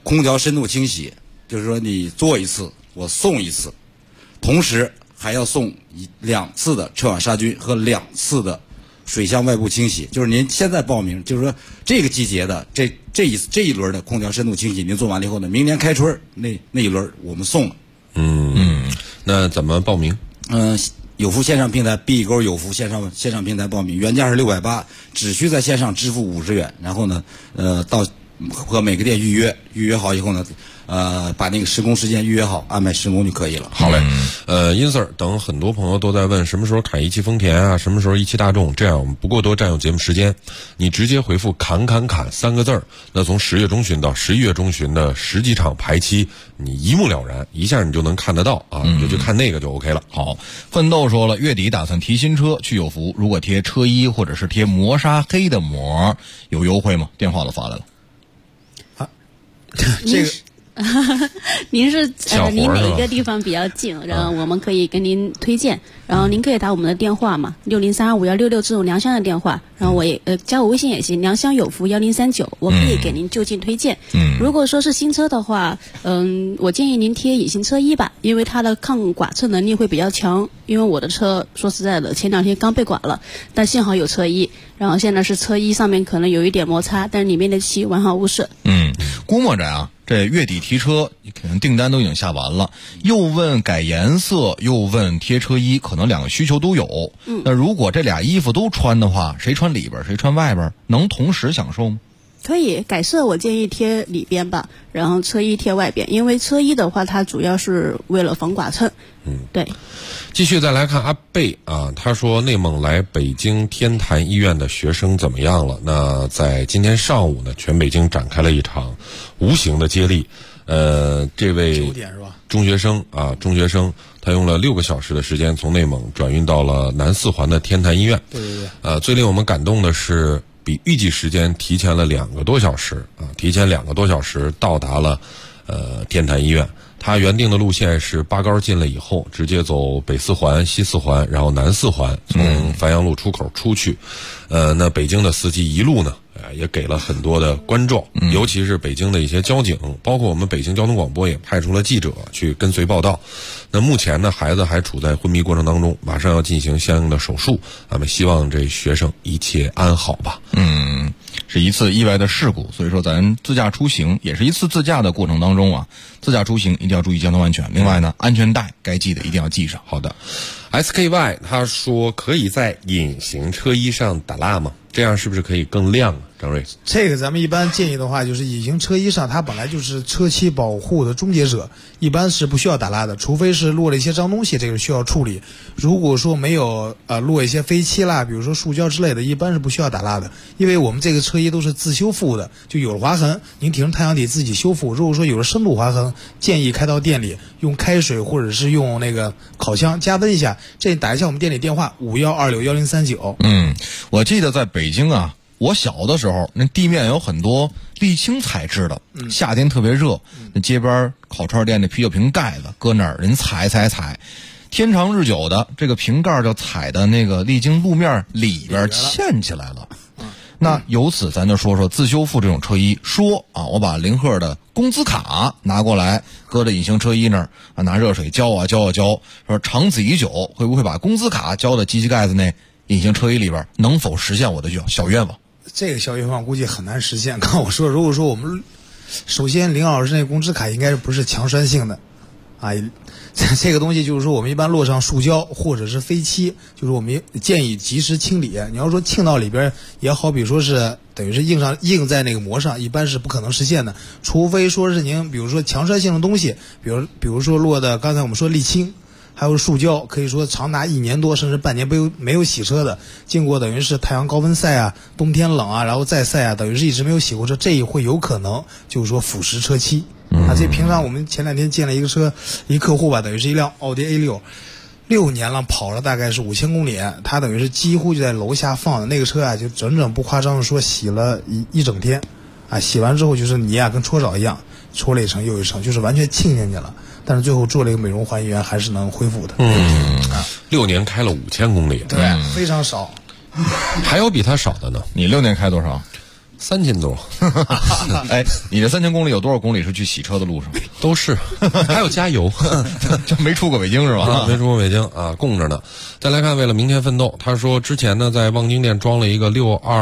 空调深度清洗，就是说你做一次我送一次，同时还要送2次的车瓦杀菌和2次的水箱外部清洗。就是您现在报名，就是说这个季节的这一轮的空调深度清洗您做完了以后呢，明年开春那一轮我们送了。 那怎么报名？ 有福线上平台 B 勾有福线上平台报名，原价是680，只需在线上支付50元，然后呢，到和每个店预约好以后呢，把那个施工时间预约好，安排施工就可以了。 好嘞，殷 Sir 等很多朋友都在问什么时候侃一汽丰田啊，什么时候一汽大众，这样我们不过多占用节目时间，你直接回复侃3个字儿，那从10月中旬到11月中旬的10几场排期，你一目了然，一下你就能看得到啊，你就去看那个就 OK 了。 好，奋斗说了，月底打算提新车去有福，如果贴车衣或者是贴磨砂黑的膜，有优惠吗？电话都发来了。 这个您是离哪个地方比较近，然后我们可以跟您推荐，然后您可以打我们的电话嘛，60325166这种良乡的电话，然后我也加我微信也行，良乡有福1039，我可以给您就近推荐。如果说是新车的话，我建议您贴隐形车衣吧，因为它的抗剐蹭能力会比较强。因为我的车说实在的，前2天刚被剐了，但幸好有车衣，然后现在是车衣上面可能有一点摩擦，但是里面的漆完好无事。 估摸着啊，这月底提车可能订单都已经下完了，又问改颜色，又问贴车衣，可能2个需求都有。那如果这俩衣服都穿的话，谁穿里边谁穿外边，能同时享受吗？ 可以改色，我建议贴里边吧，然后车衣贴外边，因为车衣的话它主要是为了防剐蹭。对。 继续再来看阿贝啊，他说内蒙来北京天坛医院的学生怎么样了？那在今天上午呢，全北京展开了一场无形的接力。这位中学生他用了6个小时的时间从内蒙转运到了南4环的天坛医院。对。最令我们感动的是，比预计时间提前了2个多小时啊，提前2个多小时到达了天坛医院。他原定的路线是八高进了以后，直接走北4环、西4环，然后南4环，从樊阳路出口出去。那北京的司机一路呢，也给了很多的关照，尤其是北京的一些交警，包括我们北京交通广播也派出了记者去跟随报道。那目前呢，孩子还处在昏迷过程当中，马上要进行相应的手术。咱们希望这学生一切安好吧。 是一次意外的事故，所以说咱自驾出行也是一次自驾的过程当中啊，自驾出行一定要注意交通安全。另外呢，安全带该系的一定要系上。 好的 ，SKY 他说可以在隐形车衣上打蜡吗？这样是不是可以更亮啊？张瑞， 这个咱们一般建议的话，就是隐形车衣上它本来就是车漆保护的终结者，一般是不需要打蜡的，除非是落了一些脏东西，这个需要处理。如果说没有落一些飞漆啦，比如说塑胶之类的，一般是不需要打蜡的，因为我们这个车衣都是自修复的，就有了划痕，您顶着太阳底自己修复。如果说有了深度划痕，建议开到店里用开水或者是用那个烤箱加温一下。这打一下我们店里电话51261039。 我记得在北京啊，我小的时候那地面有很多沥青材质的，夏天特别热，那街边烤串店的啤酒瓶盖子搁那儿，人踩，天长日久的这个瓶盖就踩的那个沥青路面里边嵌起来了。那由此咱就说说自修复这种车衣，说啊，我把林鹤的工资卡拿过来搁在隐形车衣那儿啊，拿热水浇啊，说长此以久，会不会把工资卡浇到机器盖子那隐形车衣里边，能否实现我的小愿望？ 这个小愿望估计很难实现。刚我说，如果说我们首先林老师那工资卡应该不是强酸性的啊，这个东西就是说我们一般落上塑胶或者是飞漆，就是我们建议及时清理。你要说浸到里边，也好比说是等于是印在那个膜上，一般是不可能实现的，除非说是您比如说强酸性的东西，比如说落的刚才我们说沥青。还有塑胶，可以说长达1年多甚至半年没有洗车的，经过等于是太阳高温晒啊，冬天冷啊，然后再晒啊，等于是一直没有洗过车，这也会有可能就是说腐蚀车漆。这平常我们前2天见了一个车，一客户吧，等于是一辆奥迪 A6，6年了，跑了大概是5000公里，他等于是几乎就在楼下放的那个车啊，就整整不夸张的说洗了一整天，洗完之后就是泥跟搓澡一样，搓了一层又一层，就是完全沁进去了。但是最后做了一个美容还原，还是能恢复的。 6年开了5000公里， 对，非常少。 还有比他少的呢？ 你6年开多少 3000多。 哎，你这3000公里有多少公里是去洗车的路上？ 都是，还有加油， 就没出过北京是吧？ 没出过北京啊，供着呢。再来看，为了明天奋斗，他说之前呢在望京店装了一个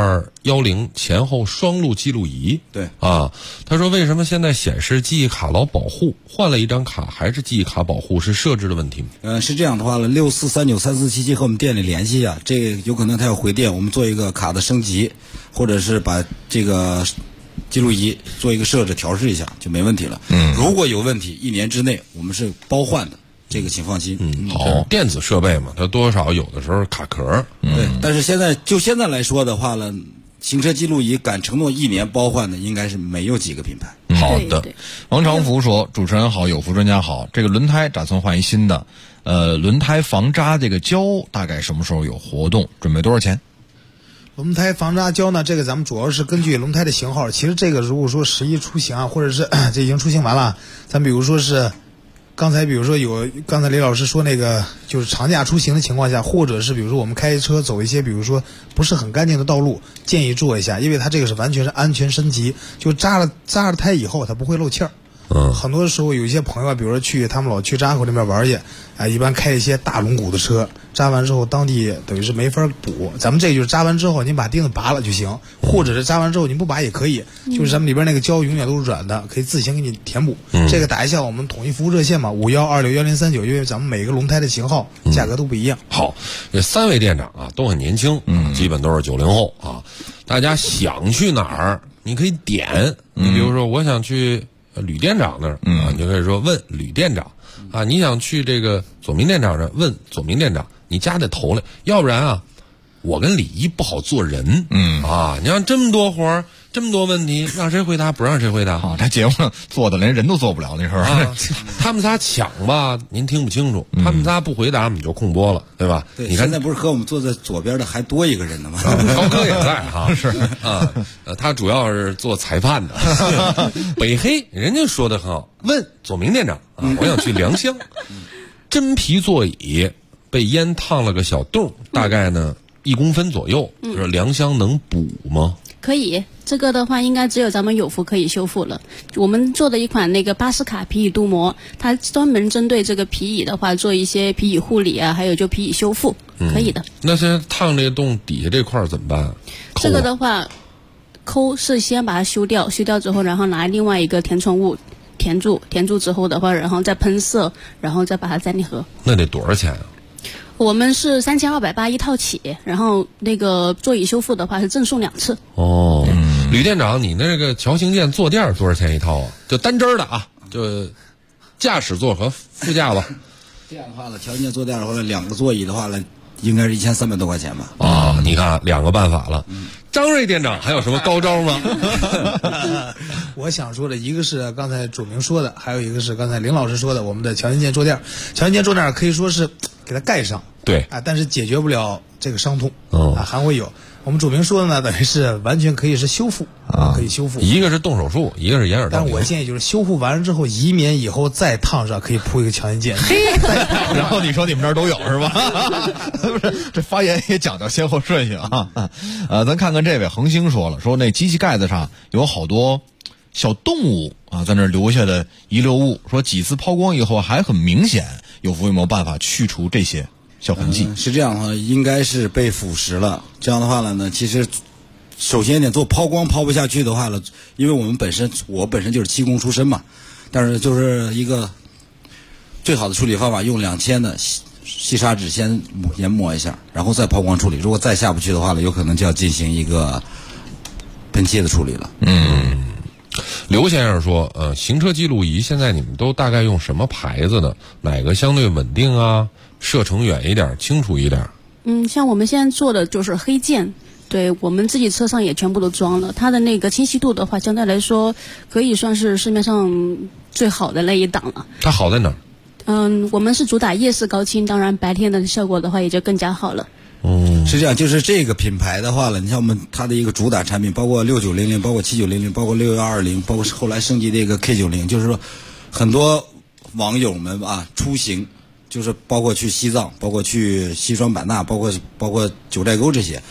6210前后双路记录仪。 对啊，他说为什么现在显示记忆卡劳保护，换了一张卡还是记忆卡保护，是设置的问题吗？ 是这样的话了，64393477和我们店里联系啊，这个有可能他要回电，我们做一个卡的升级，或者是把这个记录仪做一个设置调试一下就没问题了。如果有问题，1年之内我们是包换的，这个请放心。 好，电子设备嘛，它多少有的时候卡壳。 对，但是现在来说的话了，行车记录仪敢承诺1年包换的，应该是没有几个品牌。 好的，王长福说：“主持人好，有福专家好。这个轮胎打算换一新的，轮胎防扎这个胶大概什么时候有活动？准备多少钱？” 轮胎防扎胶呢，这个咱们主要是根据轮胎的型号。其实这个如果说11出行啊，或者是这已经出行完了，咱比如说是刚才李老师说那个就是长假出行的情况下，或者是比如说我们开车走一些比如说不是很干净的道路，建议做一下，因为它这个是完全是安全升级，就扎了胎以后它不会漏气儿。很多时候有一些朋友啊，比如说他们老去扎口那边玩去，一般开一些大轮毂的车，扎完之后当地等于是没法补。咱们这就是扎完之后您把钉子拔了就行，或者是扎完之后您不拔也可以，就是咱们里边那个胶永远都是软的，可以自行给你填补。这个打一下我们统一服务热线嘛，51261039，因为咱们每个轮胎的型号价格都不一样。 好，这3位店长啊都很年轻，基本都是90后啊。大家想去哪儿，你可以点，你比如说我想去吕店长那儿啊，你就可以说问吕店长啊。你想去这个左明店长这儿，问左明店长，你家得头来，要不然啊，我跟李一不好做人。你让这么多活儿，这么多问题，让谁回答？不让谁回答？ 好，这节目做的连人都做不了那时候。 他们仨抢吧，您听不清楚；他们仨不回答，我们就空播了，对吧？ 对， 你看现在不是和我们坐在左边的还多一个人呢吗？ 高哥也在哈，是啊，他主要是做裁判的。北黑人家说的很好，问左明店长啊，我想去良乡，真皮座椅被烟烫了个小洞，大概呢1公分左右，就是良乡能补吗？ 可以，这个的话应该只有咱们有福可以修复了。我们做的一款那个巴斯卡皮椅镀膜，它专门针对这个皮椅的话做一些皮椅护理啊，还有就皮椅修复，可以的。 那现在烫这个洞底下这块怎么办？ 这个的话，抠是先把它修掉，修掉之后，然后拿另外一个填充物填住之后的话，然后再喷色，然后再把它再粘合。 那得多少钱啊？ 我们是3280一套起，然后那个座椅修复的话是赠送2次。 哦，吕店长，你那个桥形件坐垫多少钱一套啊？就单针的啊，就驾驶座和副驾吧。 这样的话呢，桥形件坐垫的话，2个座椅的话呢，应该是1300多块钱吧。 啊，你看2个办法了。张瑞店长还有什么高招吗？ 我想说的一个是刚才主明说的，还有一个是刚才林老师说的，我们的桥形件坐垫。桥形件坐垫可以说是给它盖上， 对但是解决不了这个伤痛还会有。我们主明说的呢，等于是完全可以是修复可以修复。 一个是动手术，一个是掩耳盗铃。 但我建议就是修复完了之后，移棉以后再烫上，可以铺一个强心件。 然后你说你们这儿都有是吧？不是，这发言也讲究先后顺序啊。咱看看这位恒星说了，说那机器盖子上有好多小动物啊，在那儿留下的遗留物，说几次抛光以后还很明显，有没有办法去除这些小痕迹？ 是这样的话，应该是被腐蚀了。这样的话呢，其实首先一点，做抛光抛不下去的话了，因为我本身就是漆工出身嘛，但是就是一个最好的处理方法，用2000的细砂纸先研磨一下，然后再抛光处理。如果再下不去的话呢，有可能就要进行一个喷漆的处理了。 刘先生说，行车记录仪现在你们都大概用什么牌子的？哪个相对稳定啊？射程远一点，清楚一点？ 像我们现在做的就是黑键，对，我们自己车上也全部都装了。它的那个清晰度的话，相对来说可以算是市面上最好的那一档了。 它好在哪儿？ 我们是主打夜视高清，当然白天的效果的话也就更加好了。 是这样，就是这个品牌的话了，你像我们它的一个主打产品，包括6900，包括7900，包括6120，包括后来升级的一个 K90，就是说很多网友们啊出行，就是包括去西藏，包括去西双版纳，包括九寨沟这些，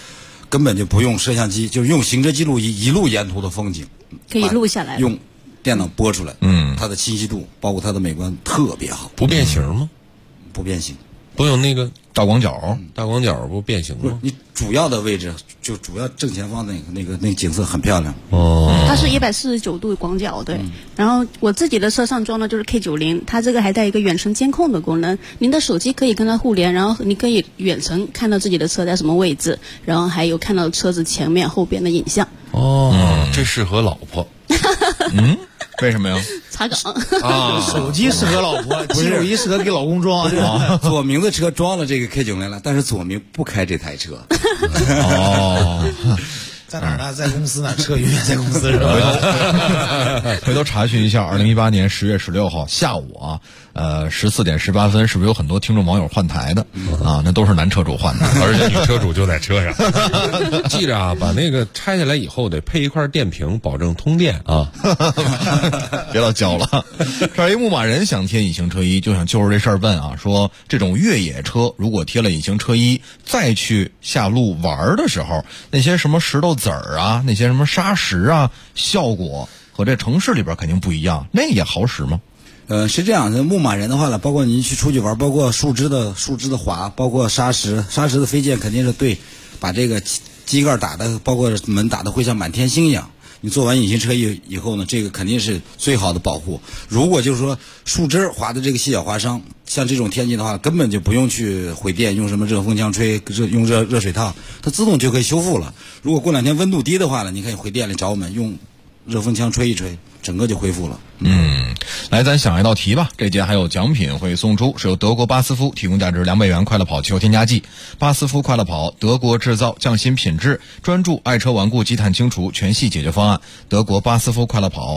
根本就不用摄像机，就是用行车记录仪一路沿途的风景可以录下来， 用电脑播出来。它的清晰度包括它的美观特别好。 不变形吗？ 不变形， 不用那个大广角， 大广角不变形吗？ 你主要的位置就主要正前方那个景色很漂亮。 它是149度广角，对。然后我自己的车上装的就是 K90，它这个还带一个远程监控的功能，您的手机可以跟它互联，然后你可以远程看到自己的车在什么位置，然后还有看到车子前面后边的影像。 这适合老婆。 为什么呀？ 查岗手机适合老婆，肌肉仪适合给老公装。 左明的车装了这个 K90了，但是左明不开这台车。 在哪儿呢？在公司呢，车永远在公司是吧？ 回头查询一下，2018年10月16号下午啊，14点18分，是不是有很多听众网友换台的啊？那都是男车主换的， 而且女车主就在车上。记着啊，把那个拆下来以后得配一块电瓶，保证通电啊。 别老教了。这儿一牧马人想贴隐形车衣，就想就着这事儿问啊，说这种越野车如果贴了隐形车衣，再去下路玩的时候，那些什么石头子儿啊，那些什么砂石啊，效果和这城市里边肯定不一样，那也好使吗？ 是这样的，牧马人的话呢，包括您去出去玩，包括树枝的滑，包括砂石的飞溅，肯定是对把这个机盖打的，包括门打的会像满天星一样。你做完隐形车衣以后呢，这个肯定是最好的保护。如果就是说树枝划的这个细小划伤，像这种天气的话，根本就不用去回电，用什么热风枪吹，用热水烫，它自动就可以修复了。如果过2天温度低的话呢，你可以回店里找我们，用热风枪吹一吹，整个就恢复了。 来，咱想一道题吧。这节还有奖品会送出，是由德国巴斯夫提供价值200元快乐跑汽油添加剂。巴斯夫快乐跑，德国制造，匠心品质，专注爱车顽固积碳清除全系解决方案。德国巴斯夫快乐跑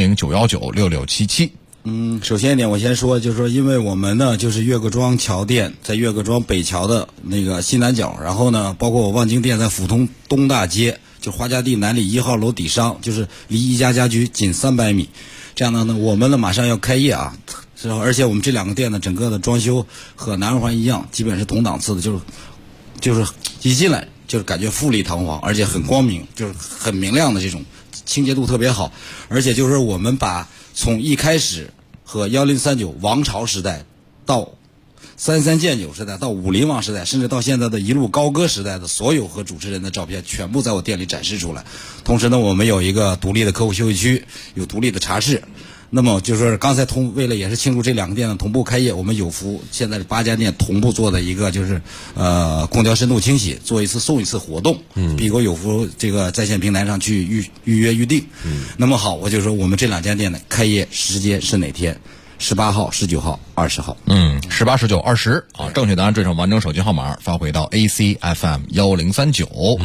，400-919-6677。 首先一点我先说，就是说，因为我们呢就是岳各庄桥店在岳各庄北桥的那个西南角，然后呢，包括我望京店在阜通东大街，就花家地南里1号楼底商，就是离一家家居仅300米。这样的呢，我们呢马上要开业啊，而且我们这2个店呢，整个的装修和南二环一样，基本是同档次的，就是一进来就是感觉富丽堂皇，而且很光明，就是很明亮的这种清洁度特别好，而且就是我们把从一开始和1039王朝时代到33建9时代到50王时代，甚至到现在的一路高歌时代的所有和主持人的照片全部在我店里展示出来。同时呢，我们有一个独立的客户休息区，有独立的茶室。那么就是说刚才为了也是庆祝这2个店的同步开业，我们有福现在8家店同步做的一个就是空调深度清洗，做一次送一次活动。比如有福这个在线平台上去预约预定。那么好，我就说我们这2家店的开业时间是哪天？18号、19号、20号。 18、19、20啊！正确答案缀上完整手机号码发回到 ACFM1039。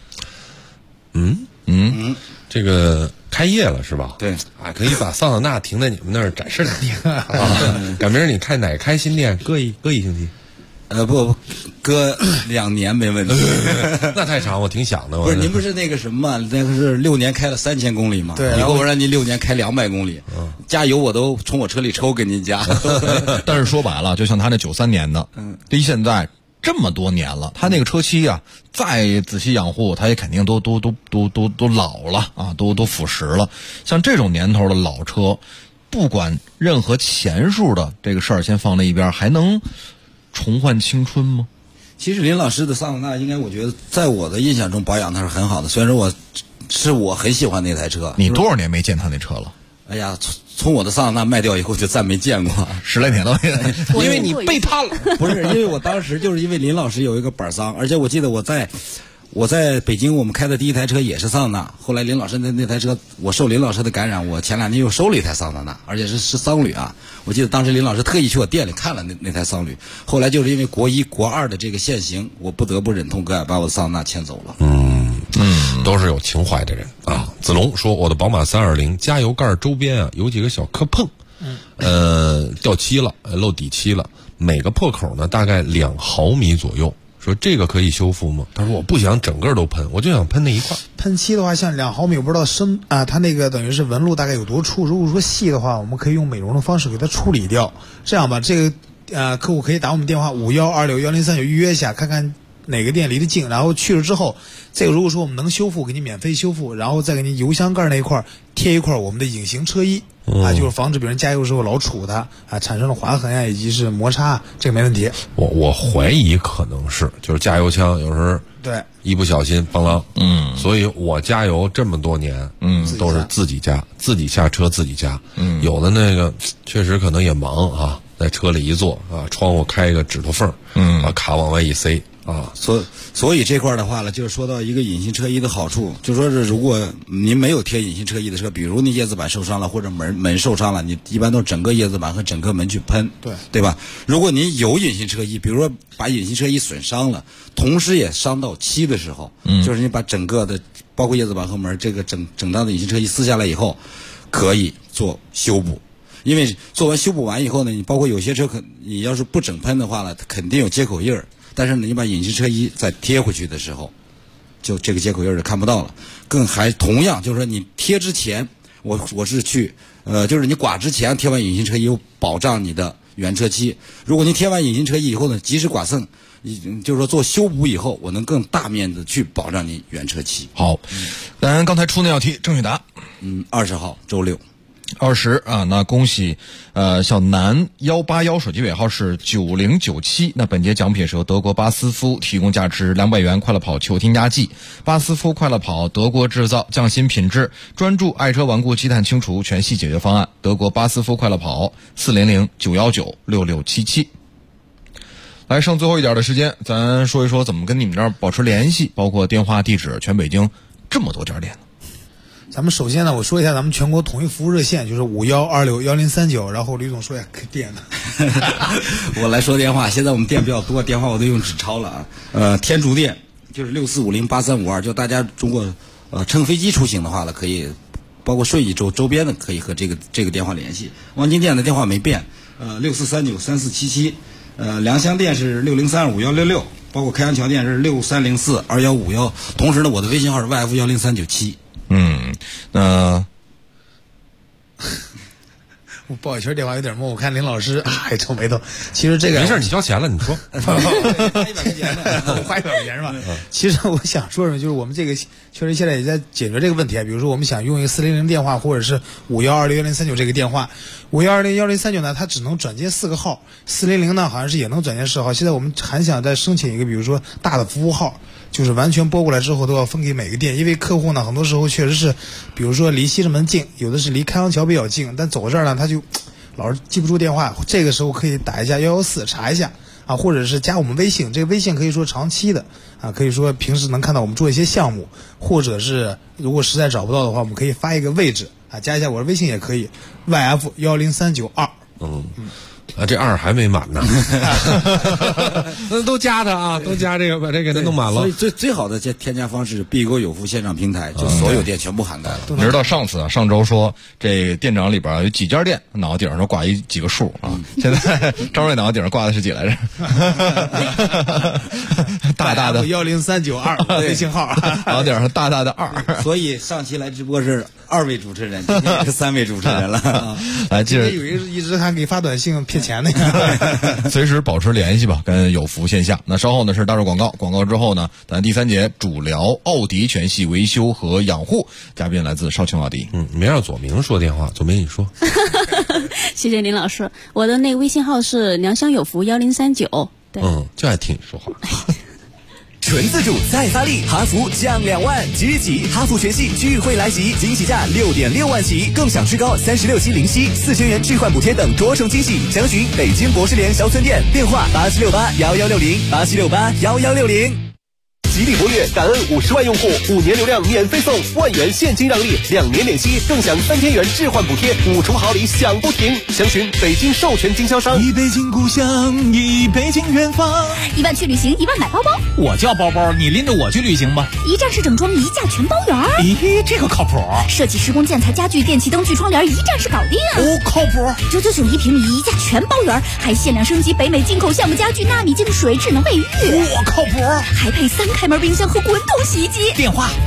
这个开业了是吧？ 对啊，可以把桑塔纳停在你们那儿展示2天啊。赶明儿你开哪开新店？搁一星期。 不，搁2年没问题。 那太长，我挺想的。 不是，您不是那个什么吗？那个是6年开了3000公里吗？ 对。 以后我让您6年开200公里，加油我都从我车里抽给您加。 但是说白了，就像他那93年的，离现在这么多年了，他那个车漆啊，再仔细养护，他也肯定都老了啊，都腐蚀了。像这种年头的老车，不管任何钱数的这个事儿先放在一边，还能重焕青春吗？ 其实林老师的桑塔纳应该我觉得在我的印象中保养的是很好的，虽然说我很喜欢那台车。 你多少年没见他那车了？ 哎呀，从我的桑塔纳卖掉以后就再没见过 ，10来年了。 因为你背叛了。不是，因为我当时就是因为林老师有一个板桑，而且我记得我在北京我们开的第一台车也是桑塔纳，后来林老师那台车我受林老师的感染，我前2天又收了一台桑塔纳，而且是桑旅啊。我记得当时林老师特意去我店里看了那台桑旅，后来就是因为国1国2的这个限行，我不得不忍痛把我的桑塔纳牵走了。 都是有情怀的人啊。子龙说，我的宝马320加油盖周边啊有几个小磕碰，掉漆了，漏底漆了，每个破口呢大概2毫米左右。说这个可以修复吗？他说我不想整个都喷，我就想喷那一块。 喷漆的话，像2毫米，我不知道深啊，它那个等于是纹路大概有多粗。如果说细的话，我们可以用美容的方式给它处理掉。这样吧，这个客户可以打我们电话51261039预约一下，看看哪个店离得近，然后去了之后，这个如果说我们能修复，给你免费修复，然后再给你油箱盖那一块贴一块我们的隐形车衣。就是防止别人加油的时候老杵它产生了划痕以及是摩擦，这个没问题。 我怀疑可能是就是加油枪有时候对一不小心邦啷，所以我加油这么多年，都是自己加，自己下车自己加。有的那个确实可能也忙啊，在车里一坐窗户开一个指头缝，把卡往外一塞。 所以这块的话呢，就是说到一个隐形车衣的好处，就说是如果您没有贴隐形车衣的车，比如你叶子板受伤了或者门受伤了，你一般都整个叶子板和整个门去喷，对吧？如果您有隐形车衣，比如说把隐形车衣损伤了，同时也伤到漆的时候，就是你把整个的包括叶子板和门这个整张的隐形车衣撕下来以后，可以做修补。因为做完修补完以后呢，你包括有些车你要是不整喷的话呢，它肯定有接口印儿。但是呢，你把隐形车衣再贴回去的时候，就这个接口印就看不到了。同样就是说，你贴之前，我是去就是你刮之前贴完隐形车衣，有保障你的原车漆。如果你贴完隐形车衣以后呢，及时刮蹭，就是说做修补以后，我能更大面的去保障你原车漆。 好，咱刚才出那道题正确答 ，20号周六。 20啊，那恭喜小南181，手机尾号是9097。那本节奖品是由德国巴斯夫提供价值200元快乐跑球添加剂。巴斯夫快乐跑，德国制造，匠心品质，专注爱车顽固积碳清除全系解决方案。德国巴斯夫快乐跑，400-919-6677。来，剩最后一点的时间，咱说一说怎么跟你们这儿保持联系，包括电话、地址，全北京这么多家店。 咱们首先呢，我说一下咱们全国统一服务热线，就是51261039，然后吕总说一下店的。 我来说电话，现在我们店比较多，电话我都用纸抄了天竺店就是64508352，就大家如果乘飞机出行的话了，可以包括顺义周边的可以和这个电话联系。望京店的电话没变，64393477，良乡店是60325166，包括开阳桥店是63042151，同时呢，我的微信号是 YF10397。 我报一圈电话有点懵，我看林老师还皱眉头。其实这个没事，你交钱了，你说。 花100块钱呢，我花100块钱是吧？其实我想说什么，就是我们这个确实现在也在解决这个问题啊。比如说，我们想用一个400电话，或者是51261039这个电话，51261039呢，它只能转接4个号，400呢好像是也能转接10号。现在我们还想再申请一个，比如说大的服务号。就是完全拨过来之后都要分给每个店，因为客户呢很多时候确实是，比如说离西直门近，有的是离开阳桥比较近，但走这儿呢他就老是记不住电话，这个时候可以打一下114查一下啊，或者是加我们微信，这个微信可以说长期的啊，可以说平时能看到我们做一些项目，或者是如果实在找不到的话，我们可以发一个位置啊，加一下我的微信也可以 YF10392。 这2还没满呢，那都加他啊，都加这个，把这给他弄满了。 所以最好的添加方式，必购有福线上平台，就所有店全部涵盖了。 你知道上周说这店长里边有几家店脑袋顶上都挂几个数啊，现在张瑞脑袋顶上挂的是几来着？大的 10392微信号， 脑袋顶上大的2。 所以上期来直播是2位主持人，今天是3位主持人了。 来，记着有一直还给发短信骗钱那个， 随时保持联系吧，跟有福线下。那稍后呢是大众广告，广告之后呢，咱第3节主聊奥迪全系维修和养护，嘉宾来自绍兴奥迪。 没让左明说电话，左明你说。 谢谢林老师，我的那个微信号是良乡有福1039。对， 就爱听你说话。 纯自主再发力，哈弗降2万，即日起哈弗全系聚会来袭，惊喜价6.6万起，更享最高36期零息，4000元置换补贴等多重惊喜。详询北京博士联小村店，电话87681160，87681160。吉利博越感恩50万用户，5年流量免费送，1万元现金让利，2年免息，更享3000元置换补贴，5重好礼享不停。详询北京授权经销商。 一北京故乡，一北京远方。 1万去旅行，1万买包包。 我叫包包，你拎着我去旅行吧。 一站式整装，一价全包圆。 咦，这个靠谱。 设计施工建材家具电器灯具窗帘，一站式搞定。 靠谱。 999一平米，一价全包圆，还限量升级北美进口橡木家具纳米净水智能卫浴。 靠谱。 还配3开门冰箱和滚筒洗衣机。 电话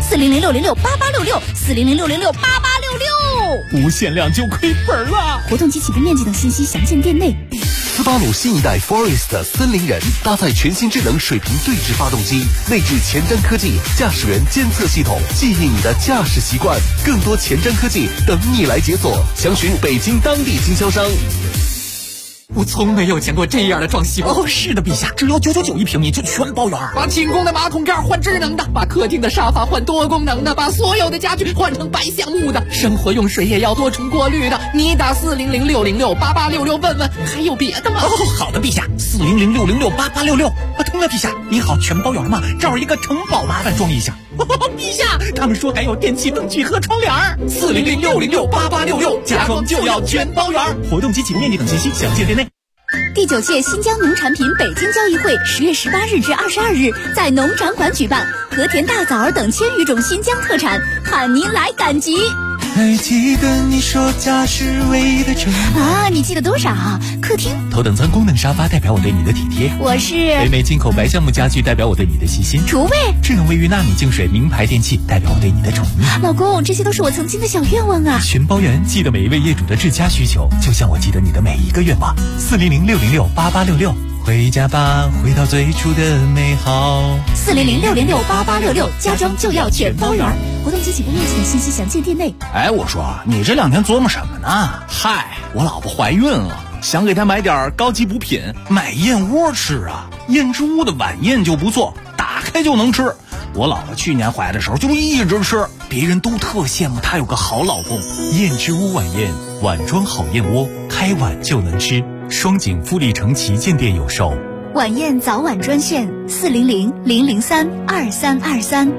400-606-8866，400-606-8866。 无限量就亏本了。 活动及起步面积等信息详见店内。 斯巴鲁新一代 Forest 森林人搭载全新智能水平对置发动机，内置前瞻科技驾驶员监测系统，记忆你的驾驶习惯。更多前瞻科技等你来解锁，详询北京当地经销商。 我从没有见过这样的装修。 哦，是的，陛下，只要999一平米就全包圆。 把清宫的马桶盖换智能的，把客厅的沙发换多功能的，把所有的家具换成白橡木的，生活用水也要多重过滤的。你打400-606-8866问问，还有别的吗？ 哦，好的，陛下，400-606-8866。对了，陛下，你好，全包圆嘛，这儿一个城堡，麻烦装一下。陛下，他们说还有电器、灯具和窗帘。 400-606-8866，家装就要全包圆。 活动及起步面积等信息详见店内。 第9届新疆农产品北京交易会10月18日至22日在农展馆举办，和田大枣儿等1000余种新疆特产，盼您来赶集。 还记得你说家是唯一的城啊？你记得多少？客厅头等舱功能沙发代表我对你的体贴， 我是北美进口白橡木家具代表我对你的细心， 厨卫智能卫浴纳米净水名牌电器代表我对你的宠溺。 老公，这些都是我曾经的小愿望啊！ 全包圆，记得每一位业主的至佳需求，就像我记得你的每一个愿望。400-606-8866，回家吧，回到最初的美好。 400-606-8866，家装就要全包圆。活动及起步面积的信息详见店内。 哎，我说你这2天琢磨什么呢？嗨，我老婆怀孕了，想给她买点高级补品，买燕窝吃啊。燕之屋的晚宴就不错，打开就能吃。我老婆去年怀的时候就一直吃，别人都特羡慕她有个好老公。燕之屋晚宴，碗装好燕窝，开碗就能吃。双井富力城旗舰店有售。 晚宴早晚专线400-003-2323。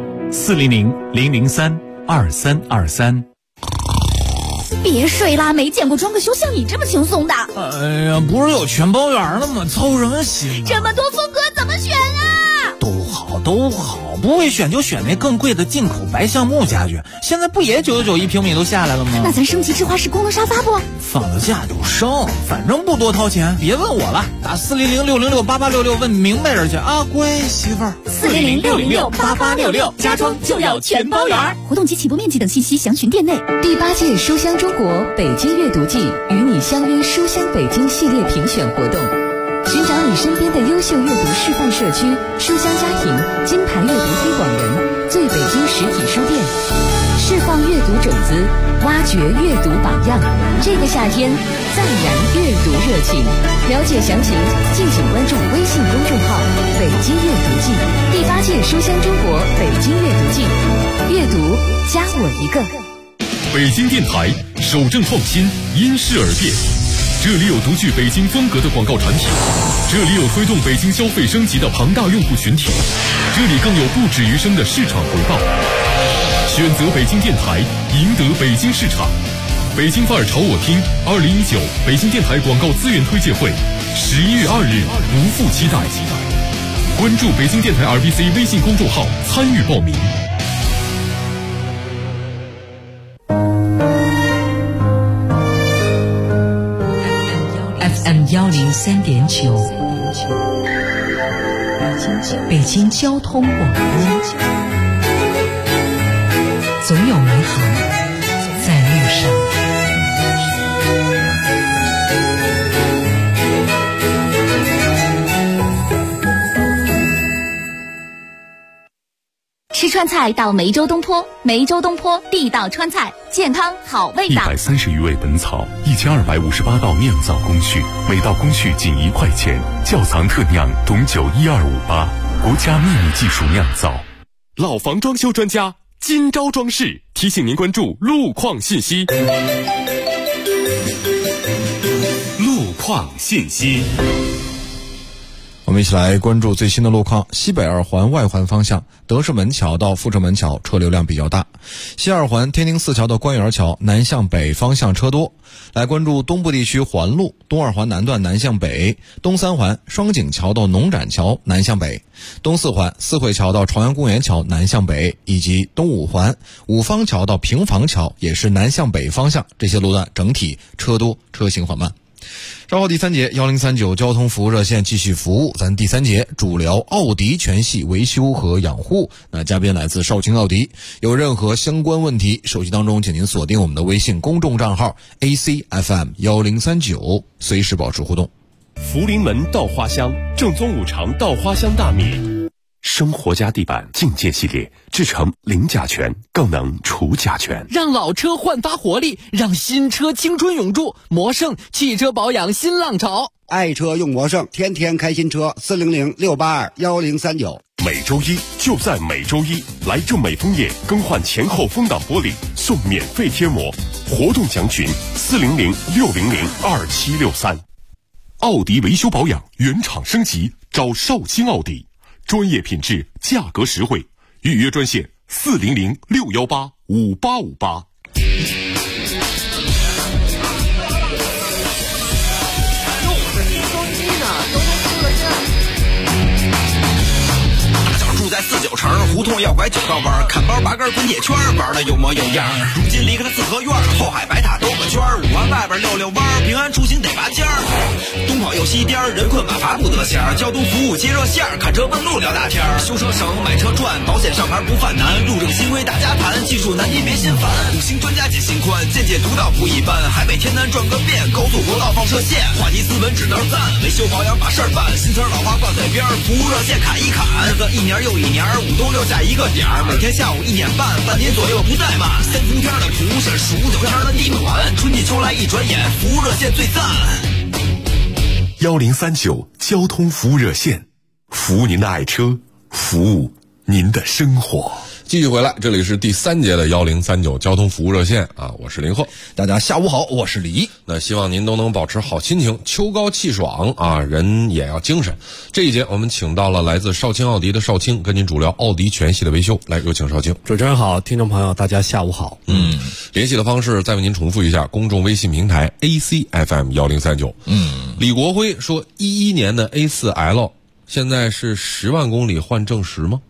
400-003-2323。 别睡啦，没见过装个修像你这么轻松的。 哎呀，不是有全包圆了吗？操什么心啊？ 这么多风格怎么选啊？ 都好，不会选就选那更贵的进口白橡木家具。现在不也999一平米都下来了吗？ 那咱升级智化式功能沙发不？ 放了假就升，反正不多掏钱。别问我了，打400-606-8866问明白人去啊，乖媳妇儿。 400-606-8866，家装就要全包圆。活动及起步面积等信息详询店内。 第8届书香中国北京阅读季与你相约书香北京系列评选活动，寻找你身边的优秀阅读示范社区、书香家庭、金牌阅读推广人、最北京实体书店，释放阅读种子，挖掘阅读榜样。这个夏天，再燃阅读热情。了解详情，敬请关注微信公众号“北京阅读季”。第8届书香中国北京阅读季，阅读加我一个。 北京电台守正创新，因势而变。这里有独具北京风格的广告产品，这里有推动北京消费升级的庞大用户群体，这里更有不止余生的市场回报。选择北京电台，赢得北京市场。北京范儿朝我听2019北京电台广告资源推介会，11月2日不负期待。关注北京电台 RBC 微信公众号参与报名。 FM 103.9，北京交通广播，总有美好在路上。 吃川菜到梅州东坡，梅州东坡地道川菜，健康好味道。 130余味本草，1258道酿造工序，每道工序仅1块钱。窖藏特酿董酒12588，国家秘密技术酿造。老房装修专家金招装饰提醒您关注路况信息。路况信息。 我们一起来关注最新的路况。西北二环外环方向，德胜门桥到阜成门桥车流量比较大；西二环天宁寺桥到官园桥南向北方向车多。来关注东部地区环路，东二环南段南向北，东三环双井桥到农展桥南向北，东四环四惠桥到朝阳公园桥南向北，以及东五环五方桥到平房桥也是南向北方向，这些路段整体车多，车行缓慢。稍后第3节1039交通服务热线继续服务，咱第3节主聊奥迪全系维修和养护。那嘉宾来自少卿奥迪，有任何相关问题，手机当中请您锁定我们的微信公众账号 ACFM1039，随时保持互动。 福临门稻花香，正宗五常稻花香大米。生活家地板境界系列，制成零甲醛，更能除甲醛， 让老车焕发活力，让新车青春永驻。魔圣汽车保养新浪潮， 爱车用魔圣，天天开新车，400-682-1039。 每周一就在每周一，来正美枫叶更换前后风挡玻璃，送免费贴膜。活动详询400-600-2763。奥迪维修保养原厂升级，找绍兴奥迪，专业品质，价格实惠。预约专线400-618-5858。 在49城胡同要拐9道弯，看包拔根滚铁圈，玩的有模有样。如今离开了四合院，后海白塔兜个圈，5环外边溜弯，平安出行得拔尖儿。东跑又西颠，人困马乏不得闲。交通服务接热线，看车问路聊大天。修车省，买车赚，保险上牌不犯难。路政新规大家谈，技术难题别心烦。5星专家解心宽，见解独到不一般。海北天南转个遍，高速国道放射线。话题斯文只能赞，维修保养把事儿办。新词老话挂嘴边，服务热线砍一砍。日子一年又一年，5冬6夏一个点儿，每天下午1点半，半年左右不再慢。3伏天的蒲是数9天的地暖，春季秋来一转眼，服务热线最赞。 1039交通服务热线，服务您的爱车，服务您的生活。 继续回来，这里是第3节的1039交通服务热线啊，我是林鹤， 大家下午好，我是李毅。 那希望您都能保持好心情，秋高气爽啊，人也要精神。这一节我们请到了来自绍兴奥迪的邵青，跟您主聊奥迪全系的维修。来，有请邵青。 主持人好，听众朋友大家下午好。 联系的方式再为您重复一下，公众微信平台 ACFM1039。李国辉说，11年的 A4L 现在是10万公里换正时吗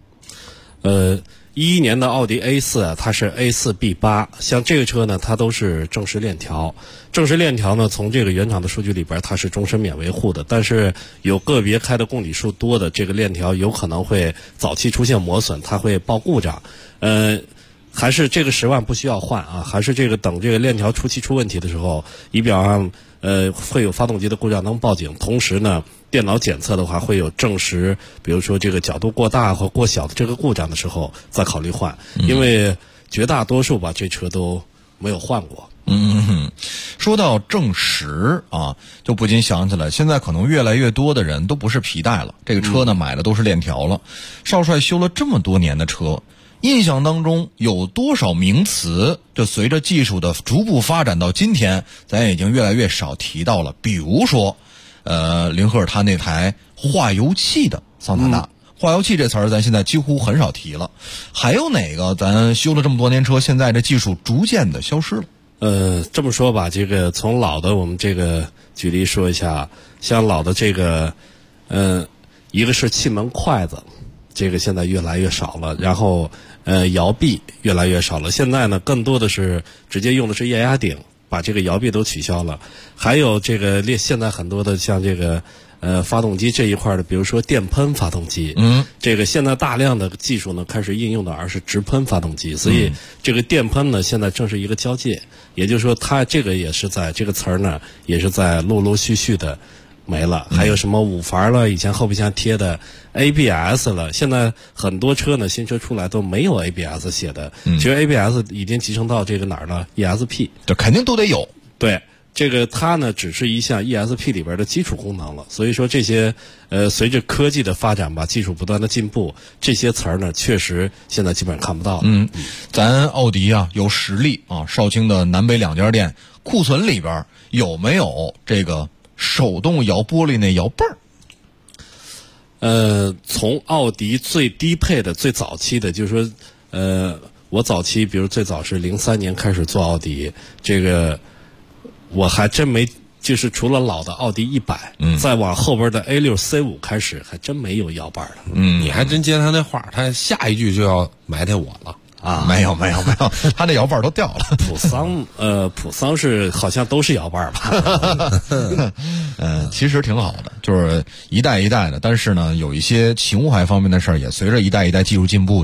？11年的奥迪 A4 啊，它是 A4B8，像这个车呢，它都是正时链条。正时链条呢，从这个原厂的数据里边，它是终身免维护的。但是有个别开的公里数多的这个链条，有可能会早期出现磨损，它会报故障。还是这个10万不需要换啊，还是这个等这个链条初期出问题的时候，仪表上会有发动机的故障能报警，同时呢，电脑检测的话会有正时，比如说这个角度过大或过小的这个故障的时候再考虑换，因为绝大多数吧这车都没有换过。 说到正时啊，就不禁想起来，现在可能越来越多的人都不是皮带了，这个车呢买的都是链条了。少帅修了这么多年的车，印象当中有多少名词就随着技术的逐步发展到今天，咱已经越来越少提到了。比如说林赫他那台化油器的桑塔纳，化油器这词儿咱现在几乎很少提了。还有哪个咱修了这么多年车，现在这技术逐渐的消失了？ 这么说吧，这个从老的我们这个举例说一下，像老的这个一个是气门筷子，这个现在越来越少了，然后摇臂越来越少了。现在呢，更多的是直接用的是液压顶，把这个摇臂都取消了。还有这个现在很多的像这个发动机这一块的，比如说电喷发动机，这个现在大量的技术呢开始应用的而是直喷发动机，所以这个电喷呢现在正是一个交界，也就是说它这个也是在这个词儿呢也是在陆陆续续的没了。还有什么五阀了，以前后备箱贴的 ABS 了，现在很多车呢新车出来都没有 ABS 写的，其实 ABS 已经集成到这个哪儿了 ESP， 这肯定都得有。 对，这个它呢只是一项 ESP 里边的基础功能了。所以说这些随着科技的发展吧，技术不断的进步，这些词儿呢确实现在基本上看不到了。 咱奥迪啊有实力啊，绍兴的南北2家店库存里边有没有这个手动摇玻璃那摇背儿？ 从奥迪最低配的最早期的，就是说我早期比如最早是03年开始做奥迪，这个我还真没，就是除了老的奥迪100，再往后边的 A6 C5 开始还真没有摇把的。 你还真接他那话，他下一句就要埋汰我了啊！ 没有，他那摇把都掉了。 普桑是好像都是摇把吧？ 其实挺好的，就是一代一代的，但是呢，有一些情怀方面的事儿也随着一代一代技术进步就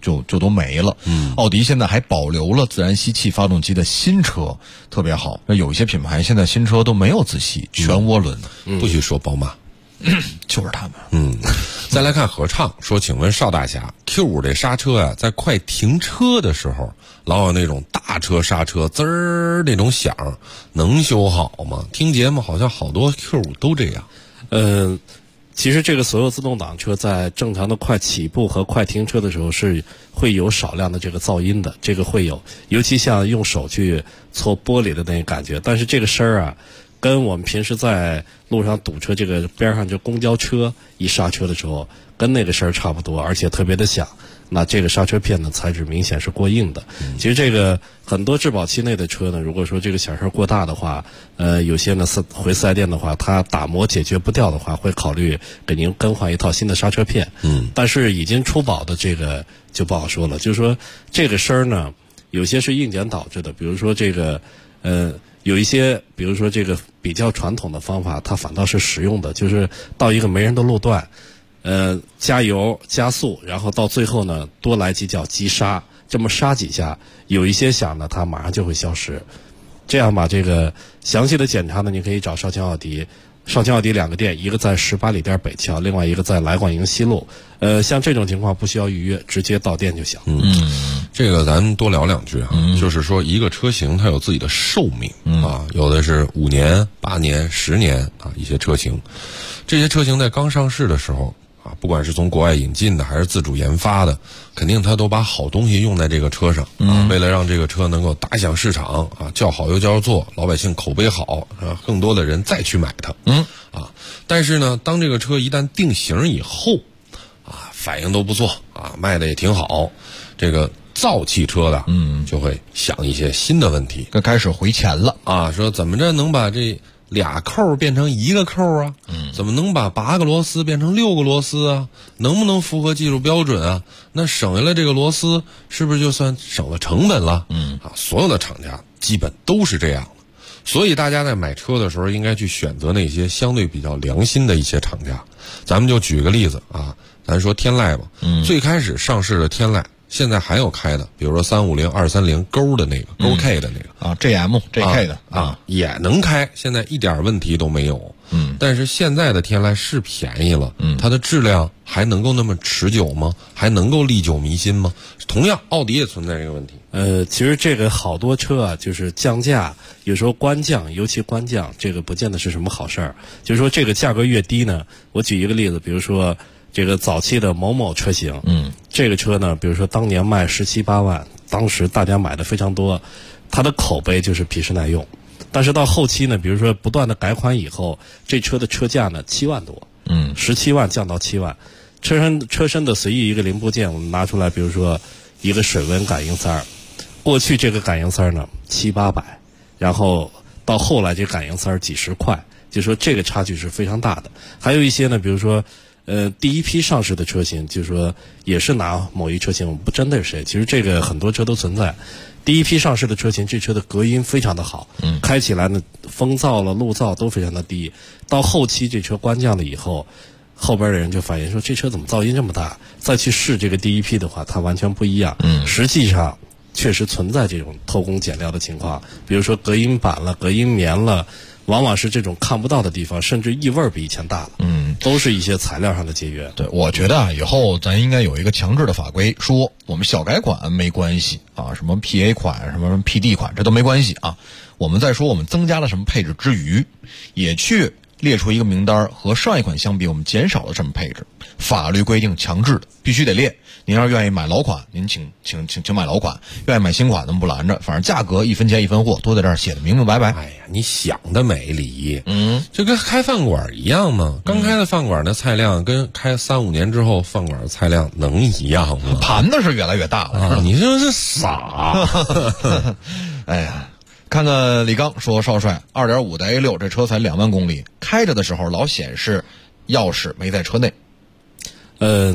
就都没了。奥迪现在还保留了自然吸气发动机的新车，特别好。有一些品牌现在新车都没有自吸，全涡轮的。 不许说宝马。 就是他们。 再来看合唱，说请问邵大侠 ，Q5 这刹车啊，在快停车的时候，老有那种大车刹车滋儿那种响，能修好吗？听节目好像好多 Q5 都这样。 其实这个所有自动挡车在正常的快起步和快停车的时候是会有少量的这个噪音的，这个会有，尤其像用手去搓玻璃的那个感觉。但是这个声儿啊，跟我们平时在路上堵车，这个边上就公交车一刹车的时候，跟那个声儿差不多，而且特别的响。那这个刹车片呢，材质明显是过硬的。其实这个很多质保期内的车呢，如果说这个响声过大的话，有些呢回4S店的话，它打磨解决不掉的话，会考虑给您更换一套新的刹车片。但是已经出保的这个就不好说了。就是说这个声儿呢，有些是硬件导致的，比如说这个有一些，比如说这个比较传统的方法，它反倒是实用的，就是到一个没人的路段。加油加速，然后到最后呢，多来几脚急刹，这么刹几下，有一些响呢，它马上就会消失。这样吧，这个详细的检查呢，你可以找绍兴奥迪。绍兴奥迪2个店，一个在18里店北桥，另外一个在来广营西路。像这种情况不需要预约，直接到店就行。 这个咱多聊两句啊，就是说一个车型它有自己的寿命啊，有的是5年、8年、10年啊，一些车型，这些车型在刚上市的时候。不管是从国外引进的还是自主研发的，肯定他都把好东西用在这个车上啊，为了让这个车能够打响市场啊，叫好又叫座，老百姓口碑好啊，更多的人再去买它。但是呢，当这个车一旦定型以后啊，反应都不错啊，卖的也挺好，这个造汽车的就会想一些新的问题， 开始回钱了啊，说怎么着能把这2扣变成1个扣啊？怎么能把8个螺丝变成6个螺丝啊？能不能符合技术标准啊？那省下来这个螺丝，是不是就算省了成本了？所有的厂家基本都是这样的，所以大家在买车的时候，应该去选择那些相对比较良心的一些厂家。咱们就举个例子啊，咱说天籁吧，最开始上市的天籁。现在还有开的，比如说350、230勾的那个，勾 K 的那个 GM、JK 的也能开，现在一点问题都没有。但是现在的天籁是便宜了，它的质量还能够那么持久吗？还能够历久弥新吗？同样，奥迪也存在这个问题。 其实这个好多车啊，就是降价，有时候官降，尤其官降，这个不见得是什么好事儿。就是说这个价格越低呢，我举一个例子，比如说。这个早期的某某车型，这个车呢，比如说当年卖17、8万，当时大家买的非常多，它的口碑就是皮实耐用。但是到后期呢，比如说不断的改款以后，这车的车价呢7万多，17万降到7万，车身的随意一个零部件，我们拿出来，比如说一个水温感应塞，过去这个感应塞呢700、800，然后到后来这感应塞几十块，就说这个差距是非常大的。还有一些呢，比如说。第一批上市的车型，就是说也是拿某一车型，我们不针对谁，其实这个很多车都存在。第一批上市的车型，这车的隔音非常的好，开起来呢风噪了、路噪都非常的低。到后期这车官降了以后，后边的人就反映说这车怎么噪音这么大？再去试这个第一批的话，它完全不一样。实际上确实存在这种偷工减料的情况，比如说隔音板了、隔音棉了。往往是这种看不到的地方，甚至异味比以前大了。都是一些材料上的节约。 对，我觉得啊，以后咱应该有一个强制的法规，说我们小改款没关系啊，什么 PA 款、什么 PD 款，这都没关系啊。我们在说我们增加了什么配置之余，也去列出一个名单，和上一款相比，我们减少了什么配置。法律规定强制的，必须得列。您要是愿意买老款，您请买老款；愿意买新款，咱们不拦着。反正价格1分钱1分货，都在这儿写的明明白白。 哎呀，你想得美丽，就跟开饭馆一样嘛。刚开的饭馆的菜量，跟开3、5年之后饭馆的菜量能一样吗？ 盘子是越来越大了。 你这是傻。 哎呀。看看李刚说，少帅 2.5 的 A6 这车才2万公里，开着的时候老显示钥匙没在车内。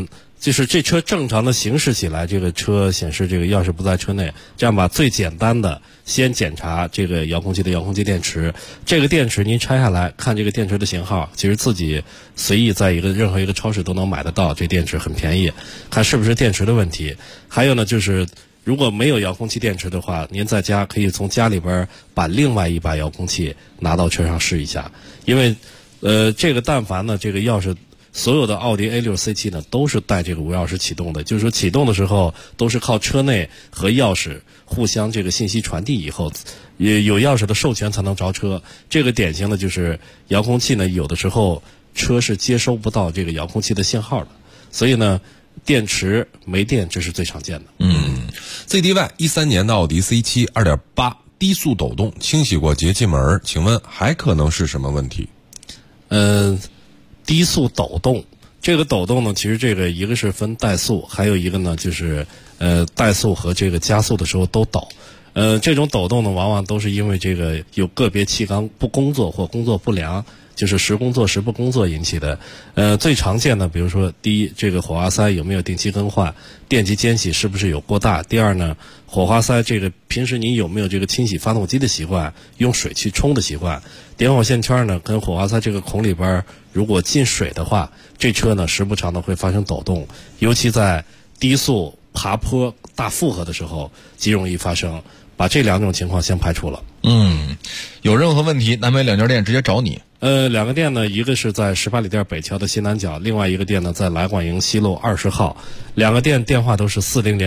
就是这车正常的行驶起来，这个车显示这个钥匙不在车内，这样把最简单的先检查这个遥控器的遥控器电池。这个电池您拆下来看这个电池的型号，其实自己随意在任何一个超市都能买得到，这电池很便宜，看是不是电池的问题。还有呢，就是如果没有遥控器电池的话，您在家可以从家里边把另外一把遥控器拿到车上试一下，因为这个但凡呢这个钥匙。所有的奥迪 A6 C7 呢都是带这个无钥匙启动的，就是说启动的时候都是靠车内和钥匙互相这个信息传递以后，也有钥匙的授权才能着车。这个典型的就是遥控器呢，有的时候车是接收不到这个遥控器的信号的，所以呢电池没电这是最常见的。 ZDY 13年的奥迪 C7 2.8 低速抖动清洗过节气门，请问还可能是什么问题？ 低速抖动，这个抖动呢，其实这个一个是分怠速，还有一个呢就是怠速和这个加速的时候都抖。这种抖动呢，往往都是因为这个有个别气缸不工作或工作不良，就是时工作时不工作引起的。最常见的，比如说第一，这个火花塞有没有定期更换，电机间隙是不是有过大；第二呢，火花塞这个平时你有没有这个清洗发动机的习惯，用水去冲的习惯。点火线圈呢跟火花塞这个孔里边如果进水的话，这车呢时不常的会发生抖动，尤其在低速爬坡大负荷的时候极容易发生。把这两种情况先排除了。 有任何问题，南北两家店直接找你。 两个店呢，一个是在18里店北桥的西南角，另外一个店呢在来广营西路20号。两个店电话都是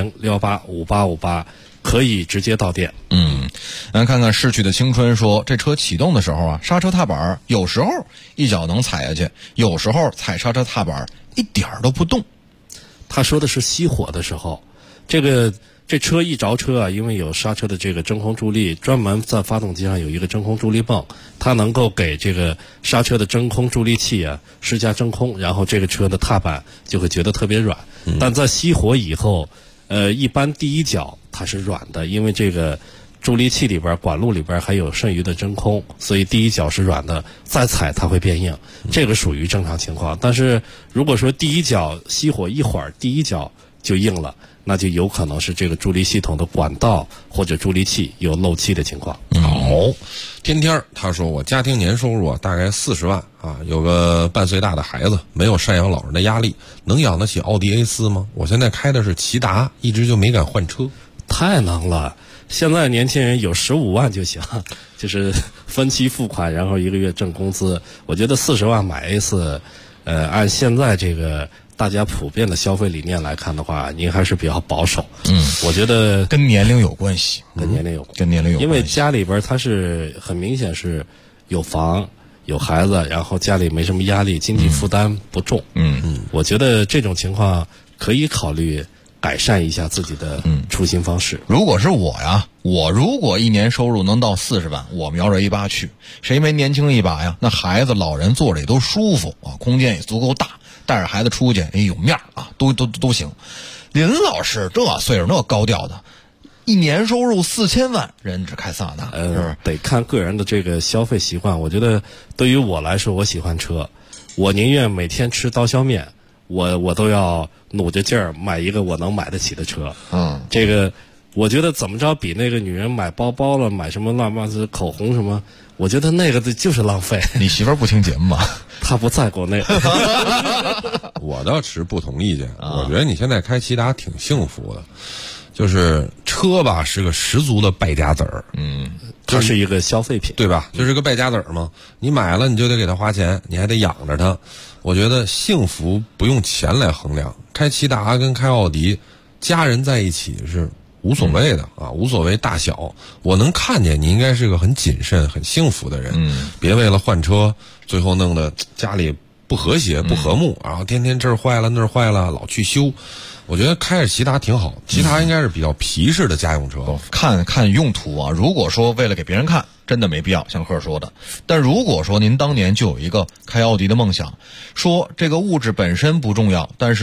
400-685858，可以直接到店。 来看看逝去的青春说，这车启动的时候啊，刹车踏板有时候一脚能踩下去，有时候踩刹车踏板一点都不动。 他说的是熄火的时候，这车一着车啊，因为有刹车的这个真空助力，专门在发动机上有一个真空助力泵，它能够给这个刹车的真空助力器啊施加真空，然后这个车的踏板就会觉得特别软。但在熄火以后，一般第一脚它是软的，因为这个助力器里边管路里边还有剩余的真空，所以第一脚是软的，再踩它会变硬，这个属于正常情况。但是如果说第一脚熄火一会儿，第一脚就硬了，那就有可能是这个助力系统的管道或者助力器有漏气的情况。 好，天天他说我家庭年收入啊大概40万啊，有个半岁大的孩子，没有赡养老人的压力，能养得起奥迪 A4 吗？我现在开的是骐达，一直就没敢换车。 太能了，现在年轻人有15万就行，就是分期付款，然后一个月挣工资。我觉得40万买 A4，按现在这个大家普遍的消费理念来看的话，您还是比较保守。我觉得跟年龄有关系， 跟年龄有关系，因为家里边他是很明显是有房有孩子，然后家里没什么压力，经济负担不重。我觉得这种情况可以考虑改善一下自己的出行方式。 如果是我呀，我如果一年收入能到40万，我瞄着 A8 去，谁没年轻一把呀？那孩子老人坐着也都舒服啊，空间也足够大，带着孩子出去有面啊，都行。林老师这岁数那高调的，一年收入4000万，人只开萨纳，是不是？ 得看个人的这个消费习惯。我觉得对于我来说，我喜欢车，我宁愿每天吃刀削面，我都要努着劲儿买一个我能买得起的车。这个我觉得怎么着比那个女人买包包了，买什么乱七口红什么，我觉得那个就是浪费。 你媳妇儿不听节目吗？ 她不在国内。 我倒持不同意见，我觉得你现在开骐达挺幸福的，就是车吧是个十足的败家子儿。 它是一个消费品， 对吧？就是个败家子儿嘛，你买了你就得给他花钱，你还得养着它。我觉得幸福不用钱来衡量，开骐达跟开奥迪，家人在一起是无所谓的啊，无所谓大小。我能看见你应该是个很谨慎、很幸福的人，别为了换车，最后弄得家里不和谐、不和睦，然后天天这儿坏了那儿坏了，老去修。我觉得开着骐达挺好，骐达应该是比较皮实的家用车。 看用途啊，如果说为了给别人看，真的没必要，像贺说的。但如果说您当年就有一个开奥迪的梦想，说这个物质本身不重要，但是呢，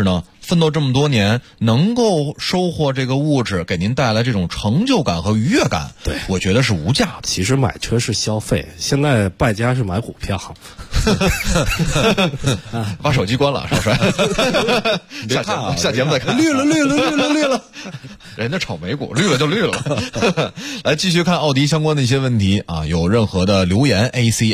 奋斗这么多年，能够收获这个物质，给您带来这种成就感和愉悦感， 对， 我觉得是无价的。 其实买车是消费，现在败家是买股票。 把手机关了，少帅。 别看啊， 下节目再看。 绿了， 人家炒美股，绿了就绿了。来继续看奥迪相关的一些问题啊，有任何的留言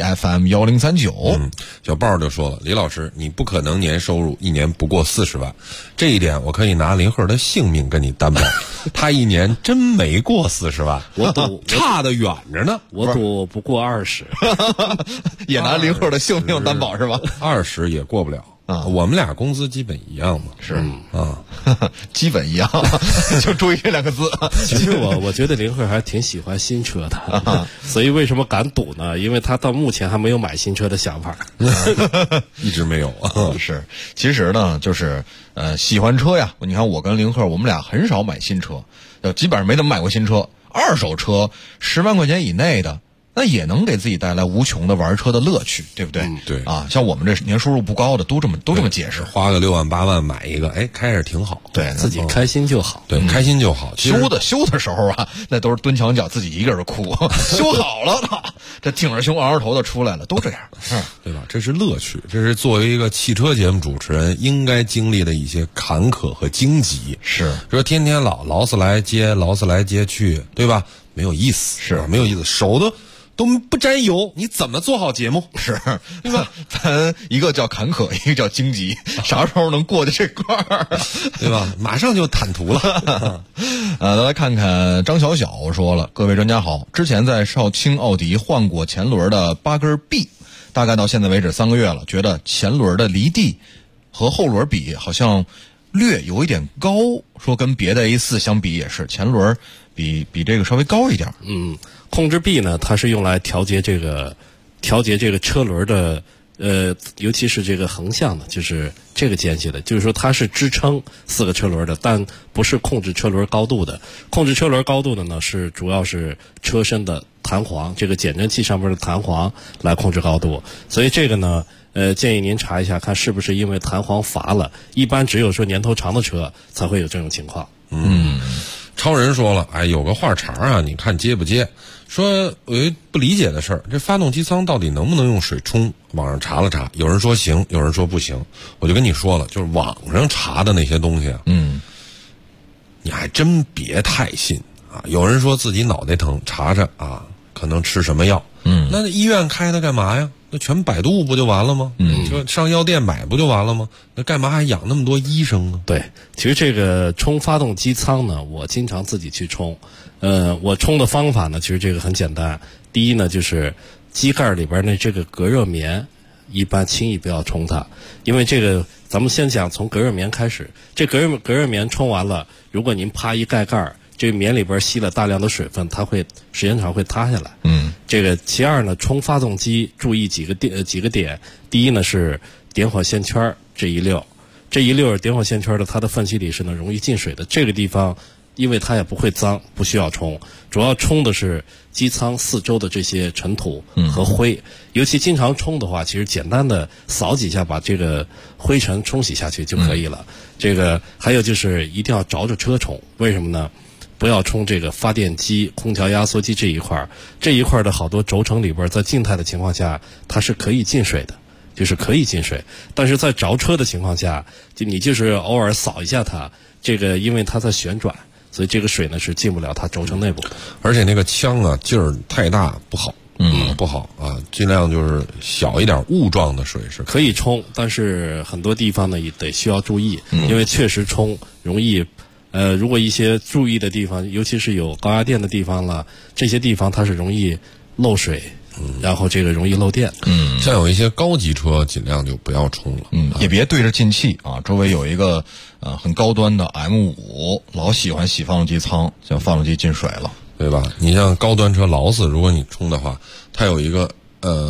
ACFM1039。 小豹就说了，李老师，你不可能年收入一年不过40万，这一点我可以拿林鹤的性命跟你担保，他一年真没过40万， 我赌差得远着呢。 我赌不过20， 也拿林鹤的性命担保是吧 ？20也过不了。啊，我们俩工资基本一样嘛， 是基本一样，就注意这2个字。 其实我觉得林鹤还挺喜欢新车的，所以为什么敢赌呢？因为他到目前还没有买新车的想法， 一直没有。 是，其实呢，就是喜欢车呀。你看我跟林鹤，我们俩很少买新车，基本上没怎么买过新车。二手车10万块钱以内的。那也能给自己带来无穷的玩车的乐趣，对不对？ 对啊，像我们这年收入不高的，都这么解释， 花个6万8万买一个，开着挺好， 对， 自己开心就好， 对，开心就好。 修的时候啊，那都是蹲墙角自己一个人哭，修好了，这挺着胸昂着头的出来了，都这样， 对吧？这是乐趣，这是作为一个汽车节目主持人应该经历的一些坎坷和荆棘。 是说天天劳斯莱接去，对吧？没有意思， 是没有意思，手都不沾油，你怎么做好节目？ 是，对吧？咱一个叫坎坷，一个叫荆棘，啥时候能过去这块儿， 对吧？马上就坦途了。 咱来看看张小小说了，各位专家好，之前在少卿奥迪换过前轮的8根 B， 大概到现在为止3个月了，觉得前轮的离地和后轮比好像略有一点高，说跟别的 A4 相比也是，前轮比这个稍微高一点。 控制臂呢，它是用来调节这个车轮的尤其是这个横向的，就是这个间隙的，就是说它是支撑4个车轮的，但不是控制车轮高度的。控制车轮高度的呢，是主要是车身的弹簧，这个减震器上面的弹簧来控制高度。所以这个呢，建议您查一下，看是不是因为弹簧乏了。一般只有说年头长的车才会有这种情况。 超人说了，有个话茬啊，你看接不接？说我有不理解的事儿，这发动机舱到底能不能用水冲？网上查了查，有人说行，有人说不行。我就跟你说了，就是网上查的那些东西啊，你还真别太信啊。有人说自己脑袋疼，查查啊，可能吃什么药。那医院开它干嘛呀？那全百度不就完了吗？就上药店买不就完了吗？那干嘛还养那么多医生呢？ 对，其实这个冲发动机舱呢，我经常自己去冲。我冲的方法呢，其实这个很简单。第一呢，就是机盖里边的这个隔热棉，一般轻易不要冲它，因为这个咱们先讲从隔热棉开始。这隔热棉冲完了，如果您啪一盖盖，这棉里边吸了大量的水分，它会时间长会塌下来。这个其二呢，冲发动机注意几个点。第一呢是点火线圈这一溜点火线圈的它的缝隙里是呢容易进水的，这个地方因为它也不会脏，不需要冲，主要冲的是机舱四周的这些尘土和灰。尤其经常冲的话，其实简单的扫几下把这个灰尘冲洗下去就可以了。这个还有就是一定要着着车冲，为什么呢？不要冲这个发电机、空调压缩机这一块的好多轴承里边，在静态的情况下它是可以进水的，就是可以进水。但是在着车的情况下，你就是偶尔扫一下它，这个因为它在旋转，所以这个水呢是进不了它轴承内部。 而且那个枪啊劲儿太大不好，不好啊，尽量就是小一点雾状的水是可以冲，但是很多地方呢也得需要注意，因为确实冲容易。如果一些注意的地方，尤其是有高压电的地方了，这些地方它是容易漏水，然后这个容易漏电。 像有一些高级车，尽量就不要冲了。 也别对着进气啊。周围有一个很高端的 M5，老喜欢洗发动机舱，像发动机进水了， 对吧？你像高端车劳斯，如果你冲的话，它有一个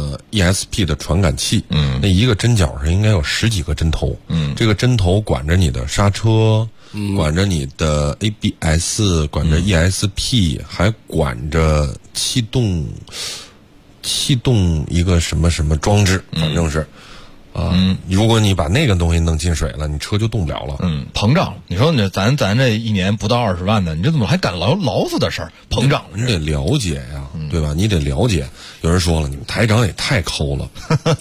ESP 的传感器，那一个针脚上应该有10几个针头，这个针头管着你的刹车。管着你的 ABS， 管着 ESP，还管着气动一个什么装置，反正是如果你把那个东西弄进水了，你车就动不了了。 膨胀了。你说咱这一年不到20万的，你这怎么还敢劳死的事儿？膨胀了， 你得了解呀，对吧？你得了解。有人说了，你们台长也太抠了。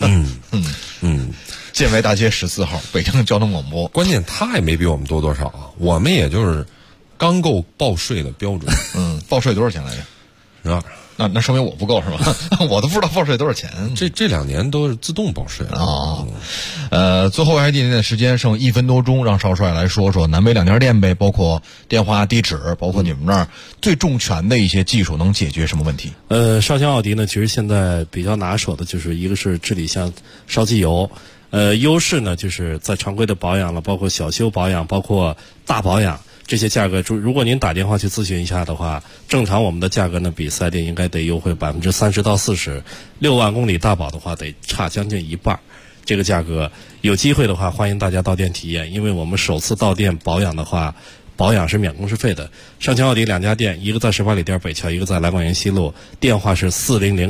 建外大街14号，北京交通广播。 关键他也没比我们多多少啊，我们也就是刚够报税的标准。 报税多少钱来着？ 是吧？ 那说明我不够是吧？我都不知道报税多少钱。 这2年都是自动报税最后还一点点时间，剩1分多钟，让少帅来说说南北2家店呗，包括电话地址，包括你们那儿最重拳的一些技术能解决什么问题？ 绍兴奥迪呢，其实现在比较拿手的就是一个是治理像烧机油。优势呢，就是在常规的保养了，包括小修保养，包括大保养，这些价格，如果您打电话去咨询一下的话，正常我们的价格呢，比4S店应该得优惠30%到40%，6万公里大保的话得差将近1半。这个价格有机会的话，欢迎大家到店体验，因为我们首次到店保养的话，保养是免工时费的。上清奥迪2家店，一个在18里店北桥，一个在来广园西路，电话是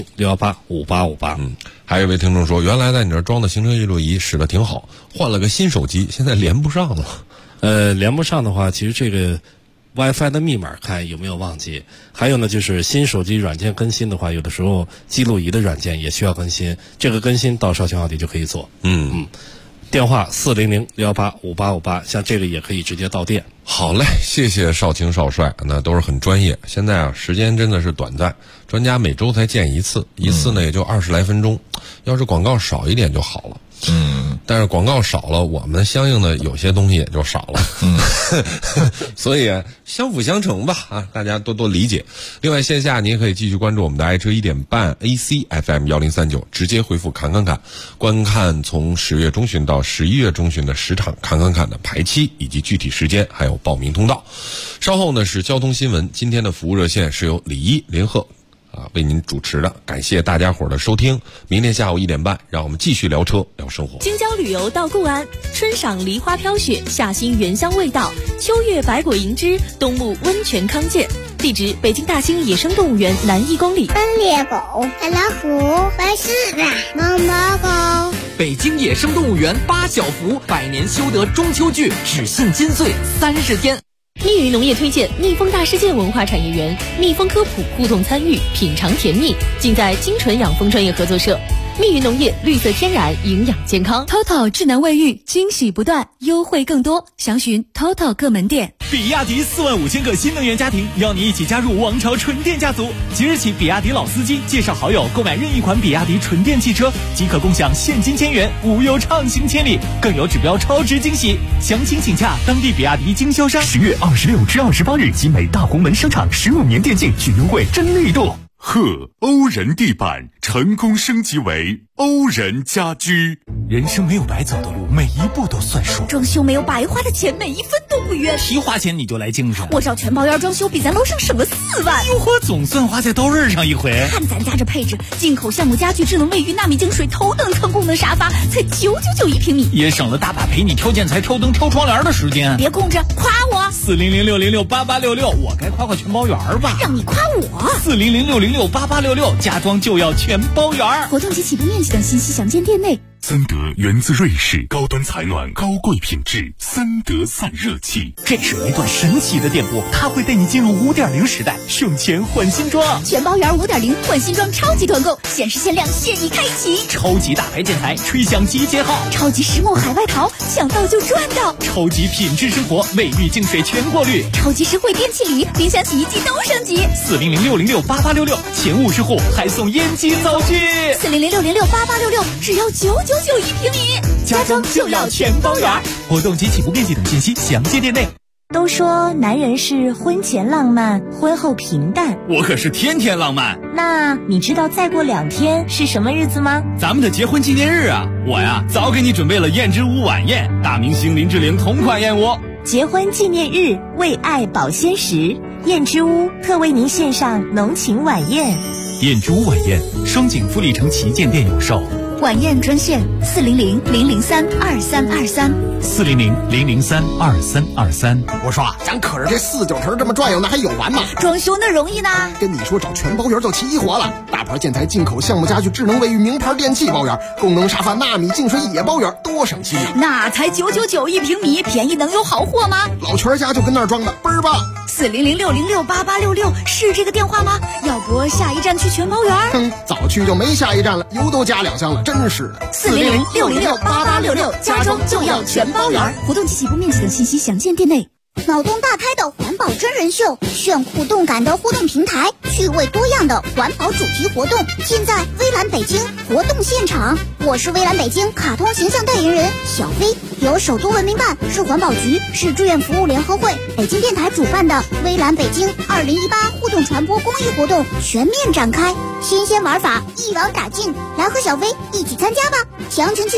400-618-5858。 还有一位听众说，原来在你这装的行车记录仪使得挺好，换了个新手机，现在连不上了。 连不上的话，其实这个 WiFi 的密码看有没有忘记。还有呢，就是新手机软件更新的话，有的时候记录仪的软件也需要更新，这个更新到绍兴奥迪就可以做。电话400-618-5858，像这个也可以直接到店。 好嘞，谢谢少卿少帅，那都是很专业。现在啊，时间真的是短暂，专家每周才见一次呢也就20来分钟，要是广告少一点就好了。但是广告少了，我们相应的有些东西也就少了。所以相辅相成吧，大家多多理解。另外线下你也可以继续关注我们的爱车1点半 AC FM 1039，直接回复侃侃侃，观看从10月中旬到11月中旬的10场侃侃侃的排期以及具体时间，还有报名通道。稍后呢是交通新闻，今天的服务热线是由李一、林鹤为您主持的，感谢大家伙的收听。明天下午1点半，让我们继续聊车聊生活。 京郊旅游到固安，春赏梨花飘雪，夏欣原香味道，秋月百果银枝，冬沐温泉康健。地址：北京大兴野生动物园南1公里。 斑鬣狗、白老虎、白狮子、毛毛狗。 北京野生动物园8小福100年修得中秋剧，只信金穗30天。 密云农业推荐蜜蜂大世界文化产业园，蜜蜂科普互动参与，品尝甜蜜，尽在金纯养蜂专业合作社。密云农业，绿色天然，营养健康。 TOTO 智能卫浴，惊喜不断，优惠更多，详询 TOTO 各门店。 比亚迪45000个新能源家庭，邀你一起加入王朝纯电家族。即日起，比亚迪老司机介绍好友购买任意款比亚迪纯电汽车，即可共享现金1000元，无忧畅行千里，更有指标超值惊喜。详情请洽当地比亚迪经销商。10月26至28日，集美大红门商场15年电竞取优惠真力度。 欧仁地板成功升级为欧仁家居。 人生没有白走的路，每一步都算数。 装修没有白花的钱，每一分都不冤。 提花钱你就来精神， 我找全包烟装修比咱楼上省了4万。 哟呵，总算花在刀刃上一回。 看咱家这配置，进口橡木家具、智能卫浴、纳米净水、头等舱功能沙发，才999一平米， 也省了大把陪你挑建材、挑灯、挑窗帘的时间。 别空着，夸我。 400-606-8866，我该夸全包圆吧？ 让你夸我。 400-606-8866，家装就要全包圆。 活动及起步面积等信息详见店内。 森德源自瑞士，高端采暖，高贵品质，森德散热器。 这是一段神奇的电波，它会带你进入5.0时代，省钱换新装。 全包圆5.0换新装超级团购，限时限量，现已开启。 超级大牌建材，吹响集结号。 超级实木海外淘，抢到就赚到。 超级品质生活，卫浴净水全过滤。 超级实惠电器礼，冰箱洗衣机都升级。 400-606-8866，前50户还送烟机灶具。 400-606-8866，只要999一平米， 家装就要全包圆。活动及起步面积等信息详见店内。 都说男人是婚前浪漫，婚后平淡， 我可是天天浪漫。 那你知道再过2天是什么日子吗？ 咱们的结婚纪念日啊！我呀早给你准备了燕之屋晚宴，大明星林志玲同款燕窝。 结婚纪念日，为爱保鲜时，燕之屋特为您献上浓情晚宴。 燕之屋晚宴，双井富力城旗舰店有售。 晚宴专线400-003-2323。400-003-2323。 我说咱可是这49城这么转悠，那还有完吗？ 装修那容易呢。 跟你说，找全包园就齐活了。大牌建材、进口橡木家具、智能卫浴、名牌电器包园，功能沙发、纳米净水也包园，多省心啊！ 那才999一平米，便宜能有好货吗？ 老全家就跟那儿装的，倍儿棒。 400-606-8866是这个电话吗？要不下一站去全包园？ 早去就没下一站了，油都加2箱了，真是的。 400-606-8866，家装就要全包园。活动及起步面积等信息详见店内。 脑洞大开的环保真人秀，炫酷动感的互动平台，趣味多样的环保主题活动，尽在微蓝北京活动现场。我是微蓝北京卡通形象代言人小飞，由首都文明办、市环保局、市志愿服务联合会、北京电台主办的微蓝北京2018互动传播公益活动全面展开，新鲜玩法一网打尽，来和小飞一起参加吧！详情请